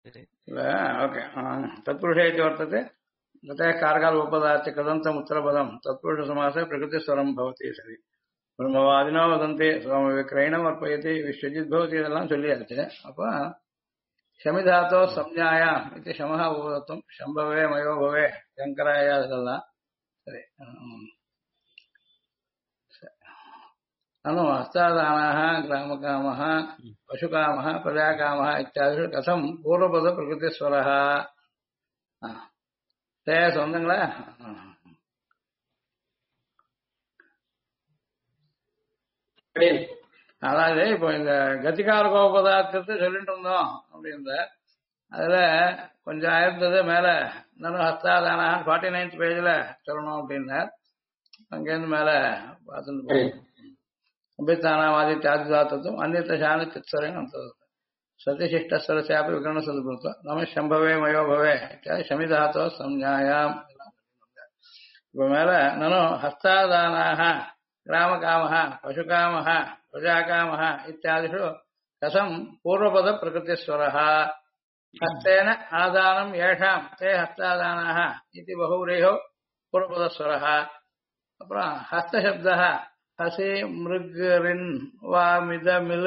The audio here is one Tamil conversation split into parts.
ओके तत्पुरुषे इति वर्तते ततः कारकाल उपपदाच्च कृदन्तम् उत्तरपदं तत्पुरुषसमासे प्रकृतिस्वरं भवति सरि ब्रह्मवादिनो वदन्ति सोमविक्रयणम् अर्पयति विश्वजित् भवति இதெல்லாம் சொல்லியாச்சு அப்ப शमिधातो संज्ञायाम् इति शमः उपदत्तं शम्भवे मयो भवे शङ्कराय இதெல்லாம் சரி ननु हस्तादानाः ग्रामकामः पशुकामः प्रजाकामः इत्यादिषु कथं पूर्वपदप्रकृतिस्वरः ते சொந்தங்களா அதாவது இப்போ இந்த கத்திகார கோபதார்த்தத்தை சொல்லிட்டு இருந்தோம் அப்படின்ற அதுல கொஞ்சம் ஆயிருந்தது மேல இன்னும் ஹஸ்தாதானா 49th பேஜ்ல சொல்லணும் அப்படின்னார் அங்கேருந்து மேல பார்த்துட்டு போகும் अभितानामादित्यादिदातत्वम् अन्यत्र शानित्यस्वरेण अन्तर्गतम् सतिशिष्टस्वरस्यापि विकरणसदृभूत्वा नमः शम्भवे मयो भवे इत्यादि शमिधातोः संज्ञायाम् இப்ப மேல ननु हस्तादानाः ग्रामकामः पशुकामः प्रजाकामः इत्यादिषु कथं पूर्वपदप्रकृतिस्वरः हस्तेन आदानं येषां ते हस्तादानाः इति बहुव्रीहौ पूर्वपदस्वरः அப்புறம் हस्तशब्दः हसि मृगरिन् वामिदमिल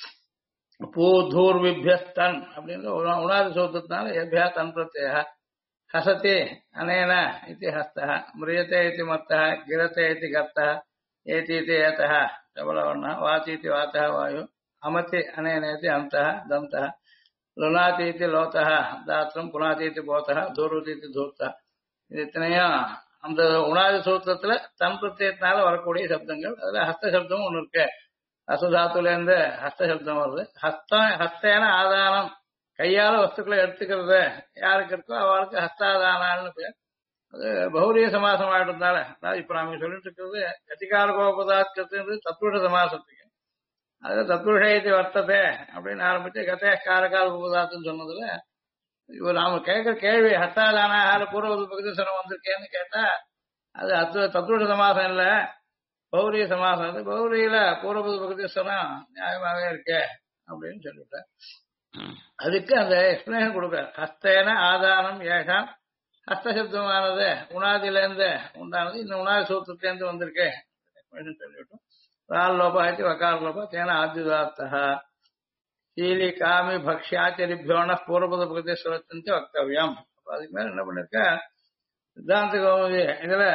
पूधूर्विभ्यस्तन् அப்படின்னு உணாதி சூத்திரத்தினால ஏபியா தன் பிரத்யய हसति अनेन इति हस्तः म्रियते इति मत्तः गिरते इति गर्तः एति इति एतः डबलवर्णः वाति इति वातः वायु अमति अनेन इति अन्तः दन्तः लुनाति इति लोतः दात्रं पुनाति इति पोतः दूरुति इति धूर्तः இது இத்தனையும் அந்த உணாதி சூத்திரத்துல தன் பிரத்யத்தினால வரக்கூடிய சப்தங்கள் அதுல ஹஸ்த சப்தமும் ஒண்ணு இருக்கு அசுதாத்துல இருந்து ஹஸ்த சப்தம் வருது ஹஸ்தேன ஆதானம் கையால வஸ்துக்களை எடுத்துக்கிறது யாருக்கு இருக்கோ அவளுக்கு ஹஸ்தாதானான்னு பேர் அது பௌரிய சமாசம் ஆயிட்டதுனால அதாவது இப்ப நாம சொல்லிட்டு இருக்கிறது கதிகாரகோபதாத்கிறது தத்புருஷ சமாசத்துக்கு அதுல தத்புருஷயத்தை வர்த்தத்தை அப்படின்னு ஆரம்பிச்சு கதைய காரகால உபதாத்துன்னு சொன்னதுல இவ நாம கேட்கிற கேள்வி ஹஸ்தாதானால பூர்வ பகுதிசனம் வந்திருக்கேன்னு கேட்டா அது தத்புருஷ சமாசம் இல்ல பௌரிய சமாசம் அது பௌரியில பூர்வ பகுதிசனம் நியாயமாவே இருக்கே அப்படின்னு சொல்லிட்டேன் அதுக்கு அந்த எக்ஸ்பிளேஷன் கொடுக்க ஹஸ்தேன ஆதானம் ஏஷாம் ஹஸ்தசப்தமானது உணாதிலேருந்து உண்டானது இந்த உணாதி சூத்திரத்திலேருந்து வந்திருக்கு சொல்லிவிட்டோம் ரால் லோபாயத்தி வக்கார லோபா தேன ஆத்யுதார்த்தா ஈலி காமி பக்ஷாச்சரிபியோன பூர்வபத பிரதேஸ்வரத்தின் வக்தவியம் அதுக்கு மேல என்ன பண்ணிருக்க சித்தாந்த கௌமுதி இதுல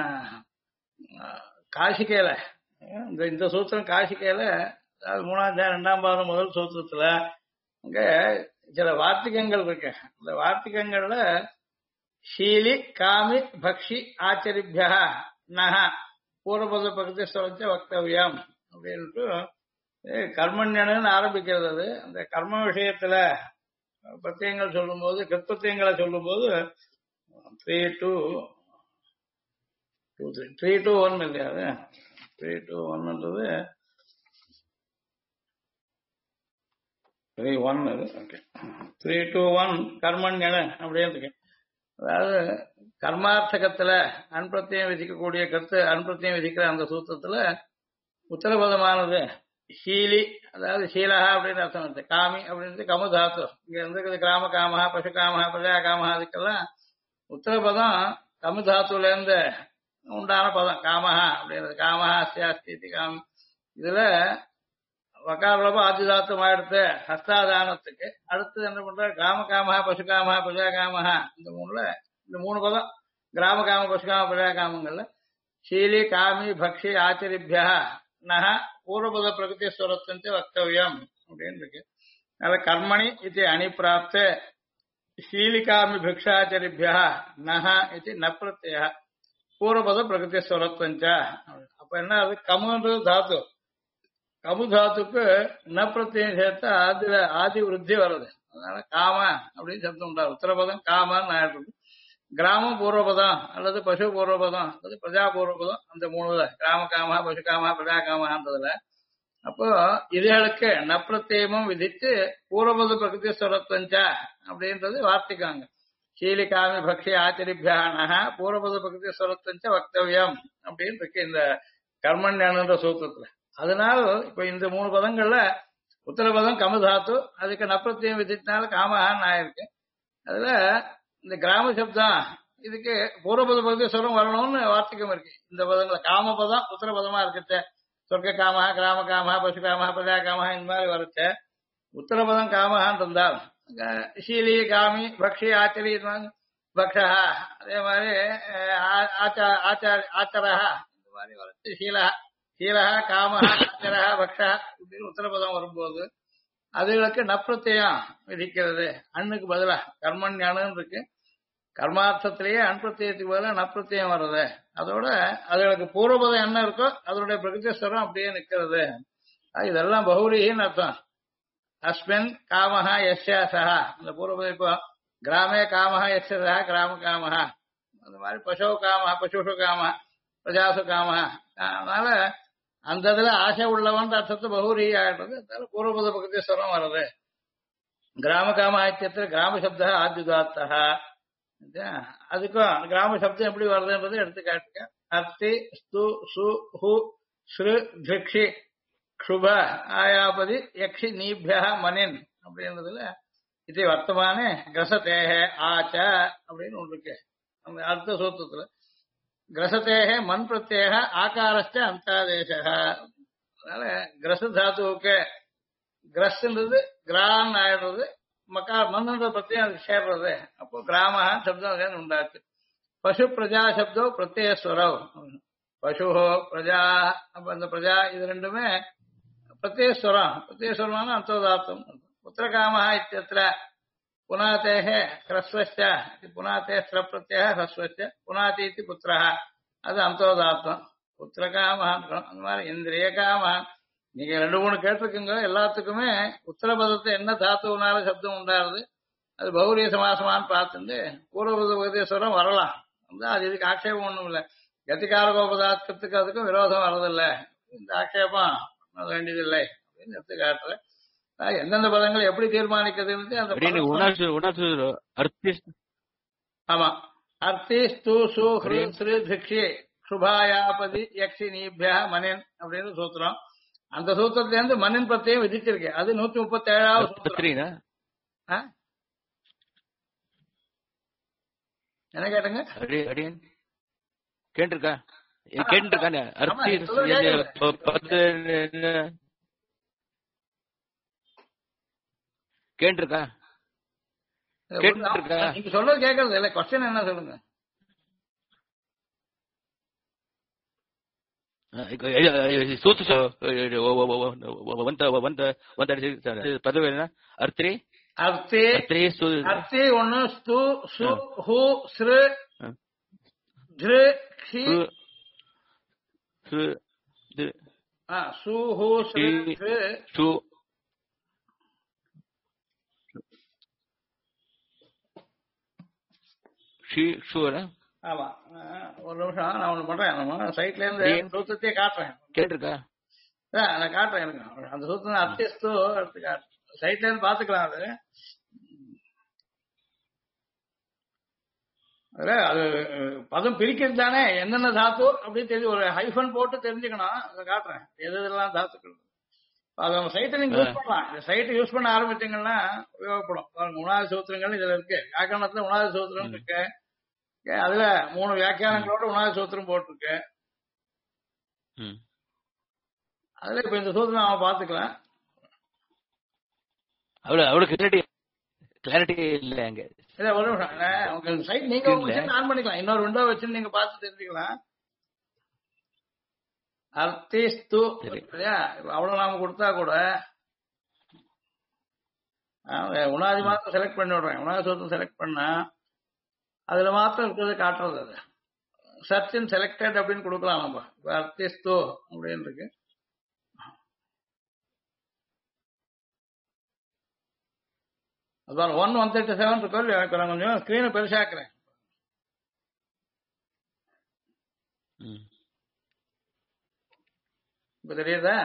காசிக்கையில இந்த சூத்திரம் காசிக்கையில மூணாம் ரெண்டாம் பாதம் முதல் சூத்திரத்துல அங்க சில வார்த்திகங்கள் இருக்கு இந்த வார்த்திகங்கள்ல ஷீலி காமி பக்ஷி ஆச்சரிபியா நக பூர்வபத பிரகதிஸ்வரச்ச வக்தவியம் அப்படின்ட்டு கர்மண்யன்னு ஆரம்பிக்கிறது அது அந்த கர்ம விஷயத்துல பிரத்யங்கள் சொல்லும் போது கிருத்பிரத்யங்களை சொல்லும் போது 3-2-1 இல்லையா அது 3-2-1ன்றது 3-1 அது ஓகே 3-2-1 கர்மண்யன அப்படின்னு இருக்கு அதாவது கர்மார்த்தகத்துல அன்பிரத்தியம் விதிக்கக்கூடிய கருத்து அன்பிரத்தியம் விதிக்கிற அந்த சூத்திரத்துல உத்தரபதமானது ஷீலி அதாவது ஷீலஹா அப்படின்னு அர்த்தம் இருக்கு காமி அப்படின்றது கமுதாத்து இங்க இருந்து கிராம காமஹா பசு காமஹா பிரஜா காமஹா அதுக்கெல்லாம் உத்தரபதம் கமுதாத்துல இருந்து உண்டான பதம் காமஹா அப்படின்றது காமஹா அஸ்தி காமி இதுல வக்காரலோப ஆதிதாத்தம் ஆயிடுத்து ஹஸ்தாதானத்துக்கு அடுத்து என்ன பண்ற கிராம காமஹா பசு காமஹா பிரஜா காமஹா இந்த மூணு பதம் கிராம காம பசு காம பிரஜா காமங்கள்ல ஷீலி காமி பக்ஷி ஆச்சரிபியா நக பூர்வபத பிரகதிஸ்வரத்தின் வக்தவியம் அப்படின்னு இருக்கு அதில் கர்மணி இது அணிப்பிராப்த ஷீலிகாமி பிக்ஷாச்சரிபியா நக இது நப்பிரத்ய பூர்வபத பிரகதிஸ்வரத்வஞ்ச அப்ப என்ன அது கமுன்றது தாத்து கமு தாத்துக்கு நப்பிரத்தியம் சேர்த்தா அதுல ஆதி விருத்தி வருது அதனால காம அப்படின்னு சப்தம் உண்டா உத்தரபதம் காமன்னு ஆயிடுறது கிராமம் பூர்வபதம் அல்லது பசு பூர்வபதம் அல்லது பிரஜா பூர்வபதம் அந்த மூணுல கிராம காமா பசு காமா பிரஜா காமான்றதுல அப்போ இதுகளுக்கு நப்பிரத்தியமும் விதித்து பூர்வபத பிரகிருதி ஸ்வரத்வஞ்சா அப்படின்றது வார்த்திக்காங்க ஷீலிகாமி பக்ஷி ஆச்சரிபியானக பூர்வபத பிரகிருதி ஸ்வரத்வஞ்ச வக்தவியம் அப்படின்னு இருக்கு இந்த கர்மண்யன்ற சூத்திரத்துல அதனால இப்ப இந்த மூணு பதங்கள்ல உத்தரபதம் கமதாத்து, அதுக்கு நப்பிரத்தியம் விதித்தினால காமஹான்னு ஆயிருக்கு. அதுல இந்த கிராம சப்தம் இதுக்கு பூர்வபத பகுதி சொல்லும் வரணும்னு வார்த்திகம் இருக்கு. இந்த பதங்களை காமபதம் உத்தரபதமா இருக்கச்ச சொர்க்க காமஹா, கிராம காமஹா, பசு காமஹா, பிரஜா காமஹா இந்த மாதிரி வரச்ச உத்தரபதம் காமஹான் இருந்தால் ஷீலி காமி பக்ஷி ஆச்சரி பக்ஷா, அதே மாதிரி ஆச்சரஹா இந்த மாதிரி வரச்சு ஷீலஹா ஷீலஹா காமஹா ஆச்சரஹா பக்ஷா இப்படின்னு உத்தரபதம் வரும்போது அதுகளுக்கு நப்பிரத்தியம் விதிக்கிறது. அண்ணுக்கு பதிலா கர்மன் ஞானம் இருக்கு. கர்மார்த்தத்திலேயே அன்பிரத்தியத்துக்கு பதிலா நப்பிரத்தியம் வர்றது. அதோட அதுகளுக்கு பூர்வபதம் என்ன இருக்கோ அதனுடைய பிரகிருதிஸ்வரம் அப்படியே நிக்கிறது. இதெல்லாம் பௌரின்னு அர்த்தம். அஸ்மின் காமஹா யஸ்யா சஹா, இந்த பூர்வபதம் இப்போ கிராமே காமஹா யஸ்ய சஹா கிராம காமஹா, அந்த மாதிரி பசு காமஹா பசுஷு காமஹா பிரஜாசு காமஹா. அதனால அந்த இதுல ஆசை உள்ளவன் அர்த்தத்தை பௌரி ஆயிடுறது. அதனால பூர்வபத பிரகிருதிஸ்வரம் வர்றது. கிராம காமஹாத்தியத்துல கிராம சப்த ஆத்யுதாத்தா, அதுக்கும் கிராம சப்தம் எப்படி வருதுன்றது எடுத்து காட்டுங்க. அர்த்தி ஸ்து சு ஹு ஸ்ரு திக்ஷி க்ஷுப ஆயாபதி யக்ஷி நீபியா மனின் அப்படின்றதுல இது வர்த்தமான கிரசதேக ஆச்ச அப்படின்னு ஒன்று இருக்கு. அந்த அர்த்த சூத்திரத்துல கிரசதேக மண் பிரத்யேக ஆகாரஸ்ட அந்தாதேச. அதனால கிரச தாத்துவுக்கு கிரஸ்ன்றது கிரான் ஆயிடுறது, மக்கா மண்ணுன்ற பிரத்யம் அதுக்கு சேர்றது. அப்போ கிராம சப்தம் உண்டாச்சு. பசு பிரஜா சப்தோ பிரத்யஸ்வரவ், பசு பிரஜா, அப்ப அந்த பிரஜா இது ரெண்டுமே பிரத்யஸ்வரம். பிரத்யஸ்வரமான அந்தோதாத்தம். புத்திரகாம இத்தியத்திர புனாத்தேக ஹ்ரஸ்வஸ்ய புனாத்தே ஸ்ர பிரத்யேக ஹ்ரஸ்வஸ்ய புனாதி இத்தி புத்திரஹ, அது அந்தோதாத்தம். புத்திரகாமஹான் அந்த மாதிரி இந்திரிய காமஹான். நீங்க 2-3 கேட்டிருக்குங்க. எல்லாத்துக்குமே உத்தரபதத்தை என்ன தாத்துவனால சப்தம் உண்டாருது, அது பௌரிய சமாசமானு பார்த்துட்டு பூர்வபத உபதேஸ்வரம் வரலாம். அது இதுக்கு ஆட்சேபம் ஒண்ணும் இல்லை. கத்திகாரகோபதாத்துக்கு அதுக்கும் விரோதம் வர்றதில்லை. இந்த ஆட்சேபம் பண்ண வேண்டியதில்லை அப்படின்னு எடுத்து காட்டுறேன். எந்தெந்த பதங்கள் எப்படி தீர்மானிக்கிறது அந்த ஆமா. அர்த்தி ஸ்து சு ஹ்ரு ஸ்ரு திக்ஷி சுபாயாபதி யக்ஷி நீபியா மனின் அப்படின்னு சூத்திரம். அந்த சூத்திரத்துல இருந்து மண்ணின் பிரத்யம் விதிச்சிருக்கு. அது 137வது சூத்திரம். என்ன கேட்டுங்க? கேட்டிருக்கா கேட்டிருக்கா நீங்க சொல்றது கேட்கறது இல்ல. கொஸ்டின் என்ன சொல்லுங்க. ಪದವೇನ ಅರ್ಥಿ ಅರ್ಥಿ ಅರ್ಥಿ ಒಣ್ಣು ಸ್ತು ಸು ಹು ಸೃ ಧೃ ಕ್ಷಿ ಸು ಹು ಸೃ ಧೃ ஆமா. ஒரு நிமிஷம் நான் ஒண்ணு பண்றேன். நம்ம சைட்ல இருந்து சூத்திரத்தையே காட்டுறேன். கேட்டிருக்கா? நான் காட்டுறேன். எனக்கு அந்த சூத்திரம் அத்தியஸ்து எடுத்து காட்டுறேன். சைட்ல இருந்து பாத்துக்கலாம். அது அது பதம் பிரிக்கிறது தானே, என்னென்ன தாத்து அப்படின்னு தெரிஞ்சு ஒரு ஹைஃபன் போட்டு தெரிஞ்சுக்கணும். அதை காட்டுறேன் எதெல்லாம் தாத்துக்கள். அதை நம்ம சைட்டை நீங்க யூஸ் பண்ணலாம். இந்த சைட்டை யூஸ் பண்ண ஆரம்பிச்சீங்கன்னா உபயோகப்படும். உணாதி சூத்திரங்கள் இதுல இருக்கு. வியாக்கரணத்துல உணாதி சூத்திரம் இருக்கு. அதுல 3 வியாக்கியானங்களோட உணாதி சூத்திரம் போட்டிருக்கு. அதுல இப்ப இந்த சூத்திரம் நாம பாத்துக்கலாம். அவ்வளவு கிளாரிட்டி இல்ல அங்க. இல்ல ஒரு நிமிஷம், உங்களுக்கு சைட் நீங்க ஆன் பண்ணிக்கலாம். இன்னொரு விண்டோ வச்சு நீங்க பார்த்து தெரிஞ்சுக்கலாம். அர்த்திஸ்து அவ்வளவு நாம கொடுத்தா கூட உணாதி மாத்திரம் செலக்ட் பண்ணி விடுறேன். உணாதி சூத்திரம் செலக்ட் பண்ணா அதுல மாத்திரம் இருக்கிறது காட்டுறது. அது சர்ச் இன் செலக்டட் அப்படின்னு கொடுக்கலாம். நம்ம இப்ப அர்த்திஸ்து அப்படின்னு இருக்கு. அதுதான் 137 இருக்கும். இப்ப நான் கொஞ்சம் ஸ்கிரீனை பெருசாக்குறேன். இப்ப தெரியுதா?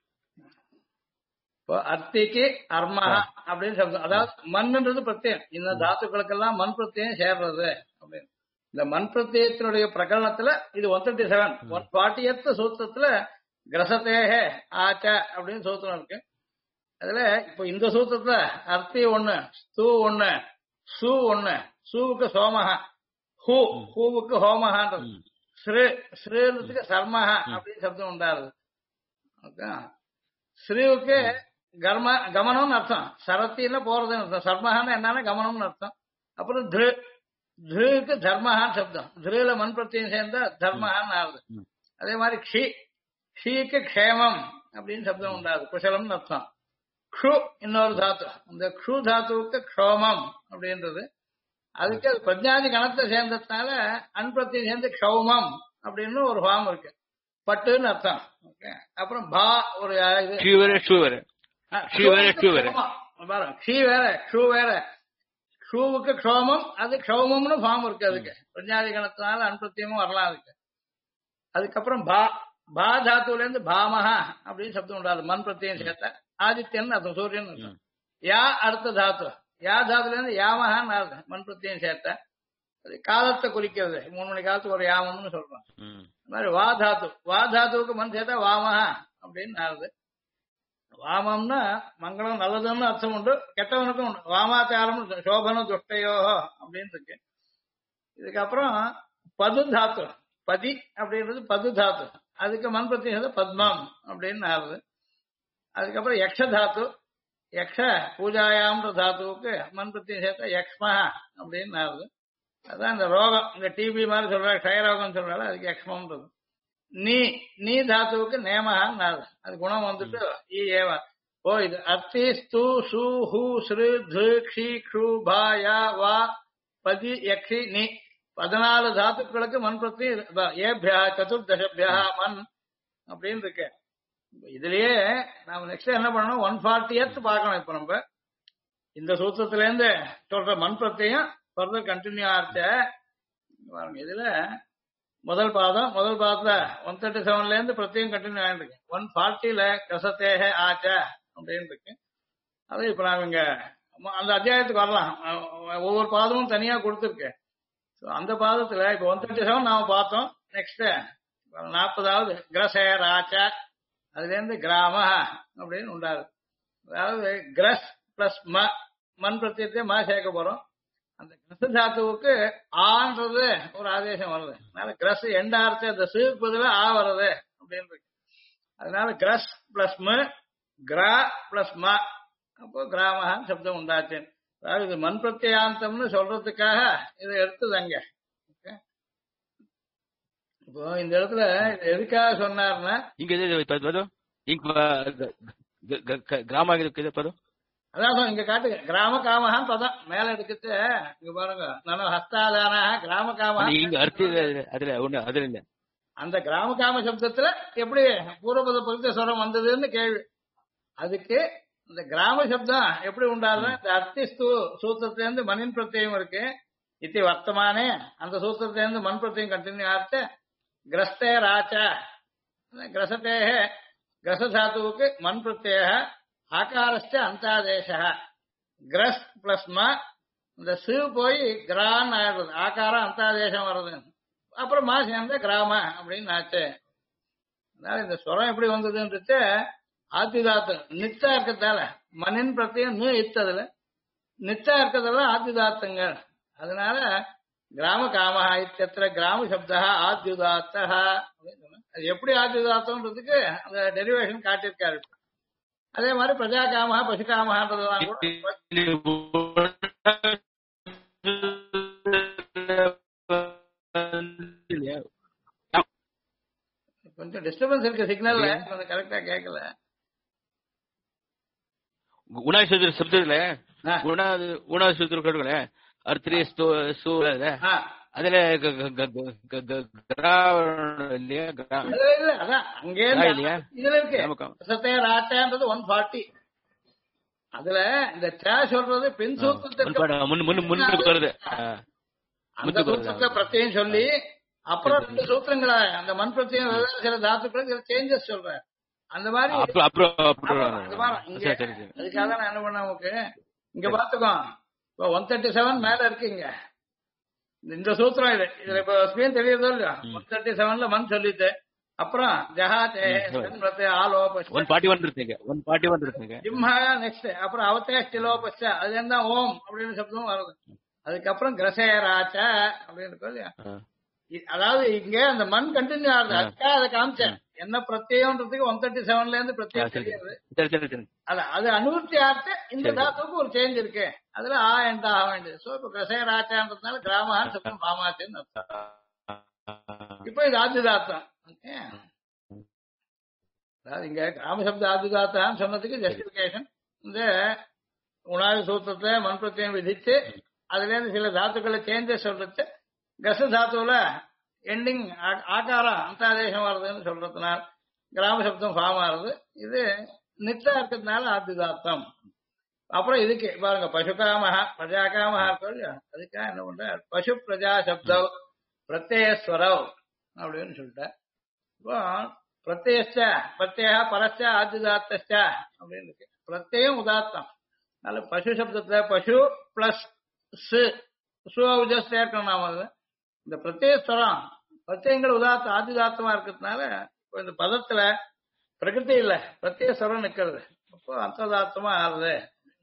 இப்போ அர்த்திக்கு அர்மஹா அப்படின்னு சொல்றது. அதாவது மண்ன்றது பிரத்யம். இந்த தாத்துக்களுக்கெல்லாம் மண் பிரத்யம் சேர்றது அப்படின்னு. இந்த மண் பிரத்யத்தினுடைய பிரகரணத்துல இது 137 140th சூத்திரத்துல கிரசத்தேக ஆச்ச அப்படின்னு சூத்திரம் இருக்கு. அதுல இப்ப இந்த சூத்திரத்துல அர்த்தி ஒண்ணு, ஸ்து ஒண்ணு, சு ஒண்ணு. சூவுக்கு சோமஹா, ஹூவுக்கு ஹோமஹான்றது. ஸ்ரீன்றதுக்கு சர்மஹா அப்படின்னு சப்தம் உண்டாருது. ஸ்ரீவுக்கு கமனம்னு அர்த்தம், சரத்தில போறதுன்னு அர்த்தம். சர்மஹான்னு என்னன்னா கமனம்னு அர்த்தம். அப்புறம் திருக்கு தர்மஹான்னு சப்தம். திருல மண் பிரத்தியம் சேர்ந்தா தர்மஹான்னு ஆகுது. அதே மாதிரி க்ஷீக்கு க்ஷேமம் அப்படின்னு சப்தம் உண்டாது, குஷலம்னு அர்த்தம். க்ஷு இன்னொரு தாத்து, இந்த க்ஷு தாத்துவுக்கு க்ஷோமம் அப்படின்றது. அதுக்கு அது பிரஜாதி கணத்தை சேர்ந்ததுனால அன்பிரத்தியம் சேர்ந்து க்ஷௌமம் அப்படின்னு ஒரு ஃபார்ம் இருக்கு, பட்டுன்னு அர்த்தம். ஓகே. அப்புறம் பா ஒரு இது க்ஷீ வேற க்ஷூ வேற. க்ஷூவுக்கு க்ஷோமம், அது க்ஷௌமம்னு ஃபார்ம் இருக்கு. அதுக்கு பிரஜாதி கணத்தினால அன்பிரத்தியமும் வரலாம் அதுக்கு. அதுக்கப்புறம் பா தாத்துல இருந்து பாமஹா அப்படின்னு சப்தம் உண்டாது, மண் பிரத்தியம் சேர்த்த. ஆதித்யன் அர்த்தம், சூரியன் அர்த்தம். யா அடுத்த தாத்து, யா தாத்துல இருந்து யாமஹான்னு ஆகுது, மண் பிரத்தியம் சேர்த்த. அது காலத்தை குறிக்கிறது, 3 மணி காலத்துக்கு ஒரு யாமம்னு சொல்றோம். இந்த மாதிரி வா தாத்துவுக்கு மண் சேர்த்தா வாமஹா அப்படின்னு ஆகுது. வாமம்னா மங்களம் நல்லதுன்னு அர்த்தம் உண்டு, கெட்டவனுக்கும் உண்டு. வாமாச்சாரம் சோபன துஷ்டையோ அப்படின்னு இருக்கு. இதுக்கப்புறம் பது தாத்து, பதி அப்படின்றது பது தாத்து, அதுக்கு மண் பிரத்தியம் பத்மம் அப்படின்னு ஆகுது. அதுக்கப்புறம் யக்ஷ தாத்து, யக்ஷ பூஜாயாம்ன்ற தாத்துவுக்கு மண் பிரத்தியம் சேர்த்தா யக்ஷ்மஹா அப்படின்னு ஆகுது. அதான் இந்த ரோகம், இந்த டிபி மாதிரி சொல்றாங்க, க்ஷயரோகம் சொல்றாங்க, அதுக்கு யக்ஷ்மம்ன்றது. நீ தாத்துவுக்கு நேமஹான்னு ஆகுது, அது குணம் வந்துட்டு ஈ ஏவா. ஓ இது அர்த்தி ஸ்து சு ஹு ஸ்ரு து க்ஷி க்ஷு பா யா வா பதி யக்ஷி நீ 14 தாத்துக்களுக்கு மண் பிரத்தியம் ஏபியா சதுர்தசபியா மண் அப்படின்னு இருக்கு. இதுலயே நாம நெக்ஸ்ட் என்ன பண்ணணும், 140th பார்க்கணும். இப்ப நம்ம இந்த சூத்திரத்துல இருந்து சொல்ற மண் பிரத்தியம் ஃபர்தர் கண்டினியூ ஆச்ச. இதுல முதல் பாதத்துல 137ல இருந்து பிரத்தியம் கண்டினியூ ஆயிட்டு இருக்கு. 140ல கசத்தேக ஆச்ச அப்படின்னு இருக்கு. அது இப்ப நாம இங்க அந்த அத்தியாயத்துக்கு வரலாம், ஒவ்வொரு பாதமும் தனியா கொடுத்துருக்கு. அந்த பாதத்துல இப்ப 137 நாம பார்த்தோம். நெக்ஸ்ட் 40வது கிரசேர் ஆச்ச, அதுல இருந்து கிராம அப்படின்னு உண்டாது. அதாவது கிரஸ் பிளஸ் மண் பிரத்தியத்தை சேர்க்க போறோம். அந்த கிரஸ் தாத்துவுக்கு ஆன்றது ஒரு ஆதேசம் வருது, அதனால கிரஸ் எண்டார்த்து அந்த சீக்கு பதில ஆ வருது அப்படின்னு. அதனால கிரஸ் பிளஸ் கிரா பிளஸ் அப்போ கிராமஹான்னு சப்தம் உண்டாச்சு. அதாவது இது மண் பிரத்யாந்தம்னு சொல்றதுக்காக இதை எடுத்தது அங்க. இப்போ இந்த இடத்துல எதுக்காக சொன்னார்னா, கிராம அதான் இங்க காட்டுங்க, கிராம காமஹான் பதம் மேல எடுக்கிட்டு இங்க பாருங்க, நானும் ஹஸ்தாதானா கிராம காமஹா. அந்த கிராம காம சப்தத்துல எப்படி பூர்வபத பகுதி ஸ்வரம் வந்ததுன்னு கேள்வி. அதுக்கு இந்த கிராம சப்தம் எப்படி உண்டாதுன்னா, இந்த அர்த்திஸ்து சூத்திரத்துல இருந்து மணின் பிரத்யம் இருக்கு, இத்தி வர்த்தமானே அந்த சூத்திரத்துல இருந்து மண் பிரத்யம் கண்டினியூ ஆச்சு. கிரஸ்தே ராச்சா, கிரசத்தேக கிரசதாத்துவுக்கு மண் பிரத்யேக ஆகாரஸ்ட அந்தாதேச. கிரஸ் பிளஸ் இந்த சு போய் கிரான் ஆயிடுறது, ஆகாரம் அந்தாதேசம் வர்றது. அப்புறம் சேர்ந்த கிராம அப்படின்னு ஆச்சு. அதனால இந்த ஸ்வரம் எப்படி வந்ததுன்றது ஆத்திதாத்து நித்தா இருக்கிறதால மண்ணின் பிரத்தியம் இத்ததுல நித்தா இருக்கிறதெல்லாம் ஆத்திதாத்துங்கள். அதனால கிராம காமஹா இத்தியத்திர கிராம சப்தா ஆத்யுதாத்த. அது எப்படி ஆத்யுதாத்தம்ன்றதுக்கு அந்த டெரிவேஷன் காட்டியிருக்காரு. அதே மாதிரி பிரஜா காமஹா பசு காமஹான்றதுதான் கூட கொஞ்சம் டிஸ்டர்பன்ஸ் இருக்கு சிக்னல்ல, கொஞ்சம் கரெக்டா கேட்கல. சப்தத்துல அர்த்தே அதுல இதுல இருக்கு சத்தே ராட்டான்றது 140. அதுல இந்த சொல்றது பின் சூத்திரத்துக்கு அந்த சூத்திரத்தை பிரத்யம் சொல்லி அப்புறம் 2 சூத்திரங்களை அந்த மண் பிரத்யம் சில தாத்துக்களுக்கு சில சேஞ்சஸ் சொல்றேன். அந்த மாதிரி அதுக்காக நான் என்ன பண்ண நமக்கு இங்க பாத்துக்கோ. இப்போ 137 மேல இருக்குங்க இந்த சூத்திரம். இதுல இப்ப ஸ்கிரீன் தெரியுதோ இல்லையா, 137ல மண் சொல்லிட்டு அப்புறம் ஜஹாதே ஆலோப 141 இருக்குங்க 141 இருக்குங்க ஜிம்ஹா நெக்ஸ்ட். அப்புறம் அவதேஷ்டிலோபச்ச அது என்ன ஓம் அப்படின்னு சப்தமும் வருது. அதுக்கப்புறம் கிரசேராச்ச அப்படின்னு இருக்கும் இல்லையா. அதாவது இங்க அந்த மண் கண்டினியூ ஆகுது. அதுக்காக அதை காமிச்சேன். என்ன பிரத்யேகம்ன்றதுக்கு 137ல இருந்து பிரத்யேகம் தெரியாது. அது அனுவர்த்தி ஆட்டு இந்த தாத்துக்கு ஒரு சேஞ்ச் இருக்கு. அதுல எந்த ஆக வேண்டியது. சோ இப்ப கிரசேராச்சான்றதுனால கிராமஹான் சப்தம் பாமாச்சுன்னு அர்த்தம். இப்ப இது ஆதிதாத்தம். அதாவது இங்க கிராம சப்த ஆதிதாத்தான்னு சொன்னதுக்கு ஜஸ்டிபிகேஷன் இந்த உணாவி சூத்திரத்தை மண் பிரத்யம் விதிச்சு அதுல இருந்து சில தாத்துக்களை சேஞ்சஸ் சொல்றது கச தாத்துவுல எண்டிங் ஆகாரம் அந்தாதேசம் வருதுன்னு சொல்றதுனால கிராம சப்தம் ஃபார்ம் ஆகுது. இது நித்தா இருக்கிறதுனால ஆதிதாத்தம். அப்புறம் இதுக்கு பாருங்க பசுகாமஹா பிரஜாகாமஹா இருக்கு. அதுக்காக என்ன பண்ற பசு பிரஜா சப்தம் பிரத்யேஸ்வரவ் அப்படின்னு சொல்லிட்டேன். இப்போ பிரத்யேக பரச்ச ஆதிதாத்த அப்படின்னு இருக்கு. பிரத்யேகம் உதாத்தம். அதனால பசு சப்தத்துல பசு பிளஸ் சேர்க்கணும் நாம. இந்த பிரத்யேஸ்வரம் பிரத்யங்கள் உதாத்த ஆதிதாத்தமா இருக்கிறதுனால இந்த பதத்துல பிரகிருதி இல்ல பிரத்யேஸ்வரம் நிக்கிறது. அப்போ அந்தோதாத்தமா ஆறுது.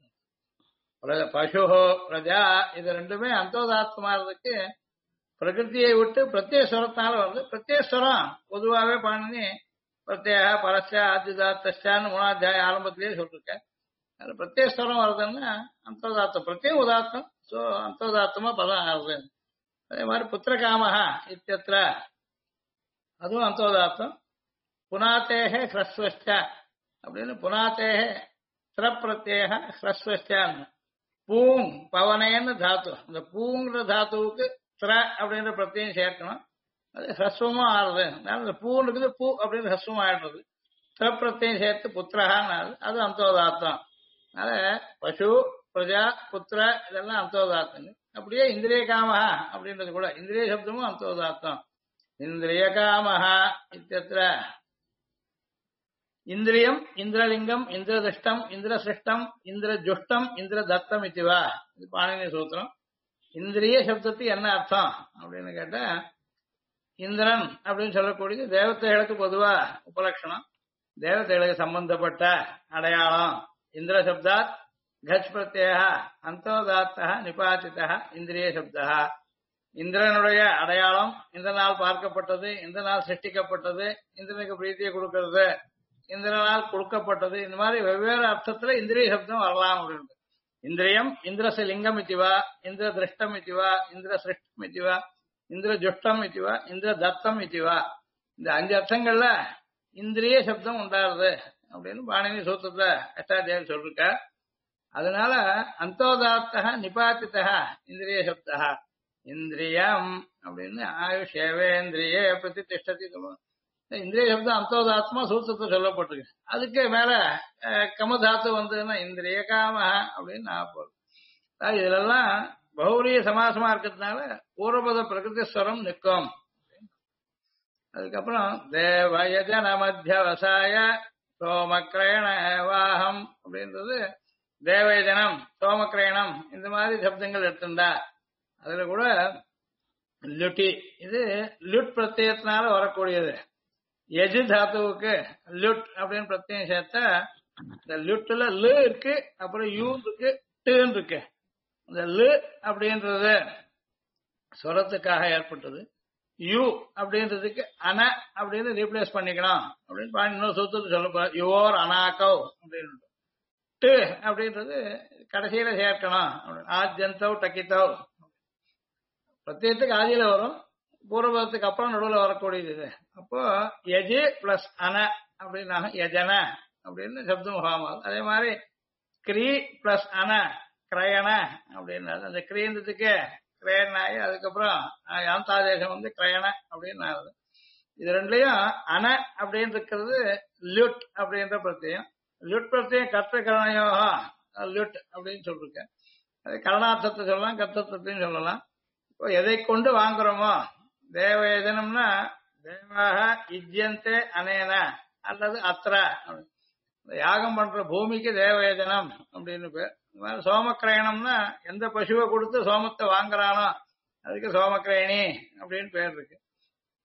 பசு பிரஜா இது ரெண்டுமே அந்தோதாத்தமா ஆறதுக்கு பிரகிருதியை விட்டு பிரத்யேஸ்வரத்தினால வருது. பிரத்யேஸ்வரம் பொதுவாகவே பாணினி பிரத்யேக பரஸ்ய ஆதிதாத்தான்னு 3ஆம் ஆரம்பத்திலேயே சொல்லிருக்கேன். அதுல பிரத்யேஸ்வரம் வருதுன்னா அந்தோதாத்தம் பிரத்யேக உதாத்தம். சோ அந்தோதாத்தமா பதம் ஆகுது. அதே மாதிரி புத்திரகாமஹா இத்தியத்திர அதுவும் அந்தோதாத்தம். புனாத்தேக ஹ்ரஸ்வஷ்ட அப்படின்னு புனாத்தேக திரப்பிரத்யேக ஹ்ரஸ்வஷ்டான்னு பூங் பவனேன்னு தாத்து. இந்த பூங்கிற தாத்துவுக்கு திர அப்படின்ற பிரத்யம் சேர்க்கணும். அது ஹ்ரஸ்வமா ஆறுது. இந்த பூ இருக்குது பூ அப்படின்னு ஹ்ரஸ்வம் ஆயிடுறது. திரப்பிரத்யம் சேர்த்து புத்திரகான்னு ஆகுது. அது அந்தோதாத்தம். அதனால பசு பிரஜா புத்திர இதெல்லாம் அந்தோதாத்தம். அப்படியே இந்திரிய காமஹா அப்படின்றது கூட இந்திரிய சப்தமும் அந்தோதாத்தம். இந்திரிய காமஹா இத்தியத்திர இந்திரியம் இந்திரலிங்கம் இந்திரதிஷ்டம் இந்திரசிருஷ்டம் இந்திரஜுஷ்டம் இந்திரதத்தம் இதுவா. இது பாணினி சூத்திரம். இந்திரிய சப்தத்துக்கு என்ன அர்த்தம் அப்படின்னு கேட்டா இந்திரன் அப்படின்னு சொல்லக்கூடியது தேவதைகளுக்கு பொதுவா உபலட்சணம். தேவதைகளுக்கு சம்பந்தப்பட்ட அடையாளம். இந்திர சப்தாத் கச் பிரத்யேக அந்தோதாத்த நிபாதித இந்திரிய சப்தா. இந்திரனுடைய அடையாளம் இந்திரனால் பார்க்கப்பட்டது, இந்திரனால் சிருஷ்டிக்கப்பட்டது, இந்திரனுக்கு பிரீத்தியை கொடுக்கிறது, இந்திரனால் கொடுக்கப்பட்டது. இந்த மாதிரி வெவ்வேறு அர்த்தத்துல இந்திரிய சப்தம் வரலாம் அப்படின்னு. இந்திரியம் இந்திரச லிங்கம் இத்திவா இந்திர திருஷ்டம் இத்திவா இந்திர சிருஷ்டம் இத்திவா இந்திர ஜுஷ்டம் இத்திவா இந்திர தத்தம் இத்திவா. இந்த 5 அர்த்தங்கள்ல இந்திரிய சப்தம் உண்டாருது அப்படின்னு பாணினி சூத்திரத்துல அஷ்டாத்தியாயம் சொல்லிருக்க. அதனால அந்தோதாத்த நிபாத்தித இந்திரிய சப்தா. இந்திரியம் அப்படின்னு ஆயுஷேவேந்திரியே பிரதி திஷ்டத்தி சொல்லுவாங்க. இந்திரிய சப்தம் அந்தோதாத்மா சூத்திரத்தை சொல்லப்பட்டிருக்கு. அதுக்கு மேல கமதாத்து வந்ததுன்னா இந்திரிய காம அப்படின்னு நான் போடுறேன். இதுலெல்லாம் பௌரிய சமாசமா இருக்கிறதுனால பூர்வபத பிரகிருதிஸ்வரம் நிற்கும். அதுக்கப்புறம் தேவயஜன மத்தியவசாய சோமக்கிரயண வாகம் அப்படின்றது தேவயஜனம் சோமக்கிரயணம் இந்த மாதிரி சப்தங்கள் எடுத்துட்டா. அதுல கூட லுட்டி இது லுட் பிரத்யத்தினால வரக்கூடியது. எஜு தாத்துவுக்கு லுட் அப்படின்னு பிரத்யம் சேர்த்தா இந்த லுட்ல லு இருக்கு, அப்புறம் யூ இருக்கு, டுன்னு இருக்கு. இந்த லு அப்படின்றது ஸ்வரத்துக்காக ஏற்பட்டது. யூ அப்படின்றதுக்கு அன அப்படின்னு ரீப்ளேஸ் பண்ணிக்கணும் அப்படின்னு இன்னொரு சூத்திரத்தை சொல்ல யுவோர் அனாக்கோ அப்படின்னு. டு அப்படின்றது கடைசியில சேர்க்கணும். ஆஜ்யந்தவ் டக்கித்தவ் பிரத்யத்துக்கு ஆதியில வரும், பூர்வபதத்துக்கு அப்புறம் நடுவில் வரக்கூடியது இது. அப்போ எஜி பிளஸ் அன அப்படின்னா யஜன அப்படின்னு சப்தம் முகாமாகும். அதே மாதிரி கிரி பிளஸ் அன கிரயண அப்படின்னு அந்த கிரீன்றதுக்கு கிரயனாயி அதுக்கப்புறம் யாந்தாதேசம் வந்து கிரயண அப்படின்னு ஆகுது. இது ரெண்டுலயும் அன அப்படின்னு இருக்கிறது லுட் அப்படின்ற பிரத்யம். லுட் பிரத்யம் கர்த்த கரணயோகம் லுட் அப்படின்னு சொல்லிருக்கேன். அது கரணார்த்தத்தை சொல்லலாம், கர்த்தத்தையும் சொல்லலாம். இப்போ எதை கொண்டு வாங்குறோமோ தேவயஜனம்னா தேவாக இஜ்யந்தே அனேன அல்லது அத்திர யாகம் பண்ற பூமிக்கு தேவயஜனம் அப்படின்னு பேர். சோமக்கிரயணம்னா எந்த பசுவை கொடுத்து சோமத்தை வாங்குறானோ அதுக்கு சோமக்கிரயணி அப்படின்னு பேர் இருக்கு.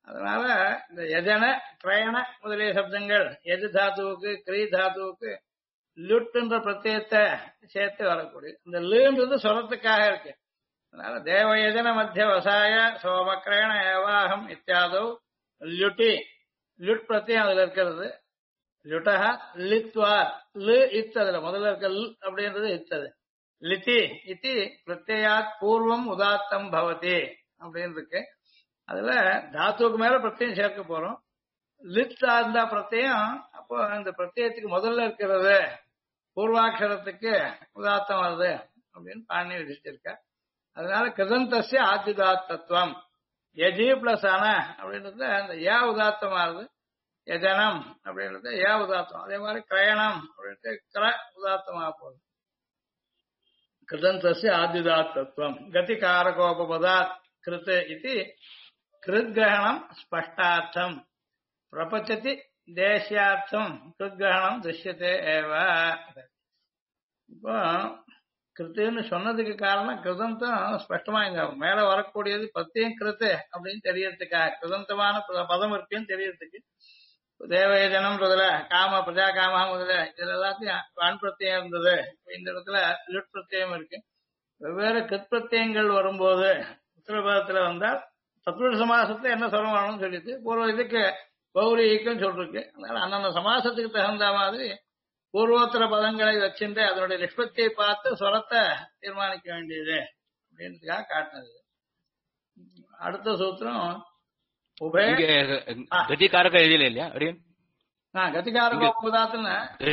அதனால இந்த யஜன கிரயண முதலிய சப்தங்கள் எது தாத்துவுக்கு கிரீ தாத்துவுக்கு லுட்ன்ற பிரத்யத்தை சேர்த்து வரக்கூடிய இந்த லுன்றது சொரத்துக்காக இருக்கு. அதனால தேவயஜன மத்திய வசாய சோமக்கிரயண ஏவாகம் இத்தியாதோ லுட்டி லுட் பிரத்யம் அதுல இருக்கிறது. லுட்டஹ லித்வார் லு இத் அதுல முதல்ல இருக்க ல் அப்படின்றது இத்தது. லித்தி இத்தி பிரத்யாத் பூர்வம் உதாத்தம் பவதி அப்படின்னு இருக்கு. அதுல தாத்துவுக்கு மேல பிரத்யம் சேர்க்க போறோம். லித் சார்ந்தா பிரத்யம் அப்போ அந்த பிரத்யத்துக்கு முதல்ல இருக்கிறது பூர்வாட்சரத்துக்கு உதாத்தம் வருது அப்படின்னு பாணி விதிச்சிருக்க. அதனால கிருதந்தஸ்ய ஆத்யுதாத்தத்துவம் யஜி பிளஸ் அன அப்படின்றது அந்த யா உதாத்தம் ஆகுது. யஜனம் அப்படின்றது யா உதாத்தம். அதே மாதிரி கிரயணம் அப்படின்ட்டு கிர உதாத்தமாக போகுது. கிருதந்தஸ்ய ஆத்யுதாத்தத்துவம் கதி காரகோபதாத் கிருத் இது கிருத்கிரகணம் ஸ்பஷ்டார்த்தம் பிரபச்சதி தேசியார்த்தம் கிருத்கிரகணம் திருஷ்யத்தே ஏவ. இப்போ கிருத்துன்னு சொன்னதுக்கு காரணம் கிருதந்தம் ஸ்பஷ்டமா இங்க மேல வரக்கூடியது பிரத்தியம் கிருத்து அப்படின்னு தெரியறதுக்காக கிருதந்தமான பதம் இருக்குன்னு தெரியறதுக்கு தேவயஜனம்ன்றதுல காம பிரஜா காமா முதல இதுல எல்லாத்தையும் வான் பிரத்தியம் இருந்தது. இந்த இடத்துல லுட் பிரத்தியம் இருக்கு. வெவ்வேறு கிருத்பிரத்தியங்கள் வரும்போது உத்தரபதத்துல வந்தால் தத்புருஷ சமாசத்துல என்ன சொல்ல வரணும்னு சொல்லிட்டு பூர்வ இதுக்கு பௌரிக்கும் சொல்லிருக்கு. அதனால அந்தந்த சமாசத்துக்கு தகுந்த மாதிரி பூர்வோத்தர பதங்களை வச்சுட்டு அதனுடைய நிஷ்பத்தியை பார்த்து சொரத்தை தீர்மானிக்க வேண்டியது அப்படின்றதுக்காக காட்டினது. அடுத்த சூத்திரம் உபய கதிகாரக எதில இல்லையா அடியன் கதிகாரக உபதாத்துன்னு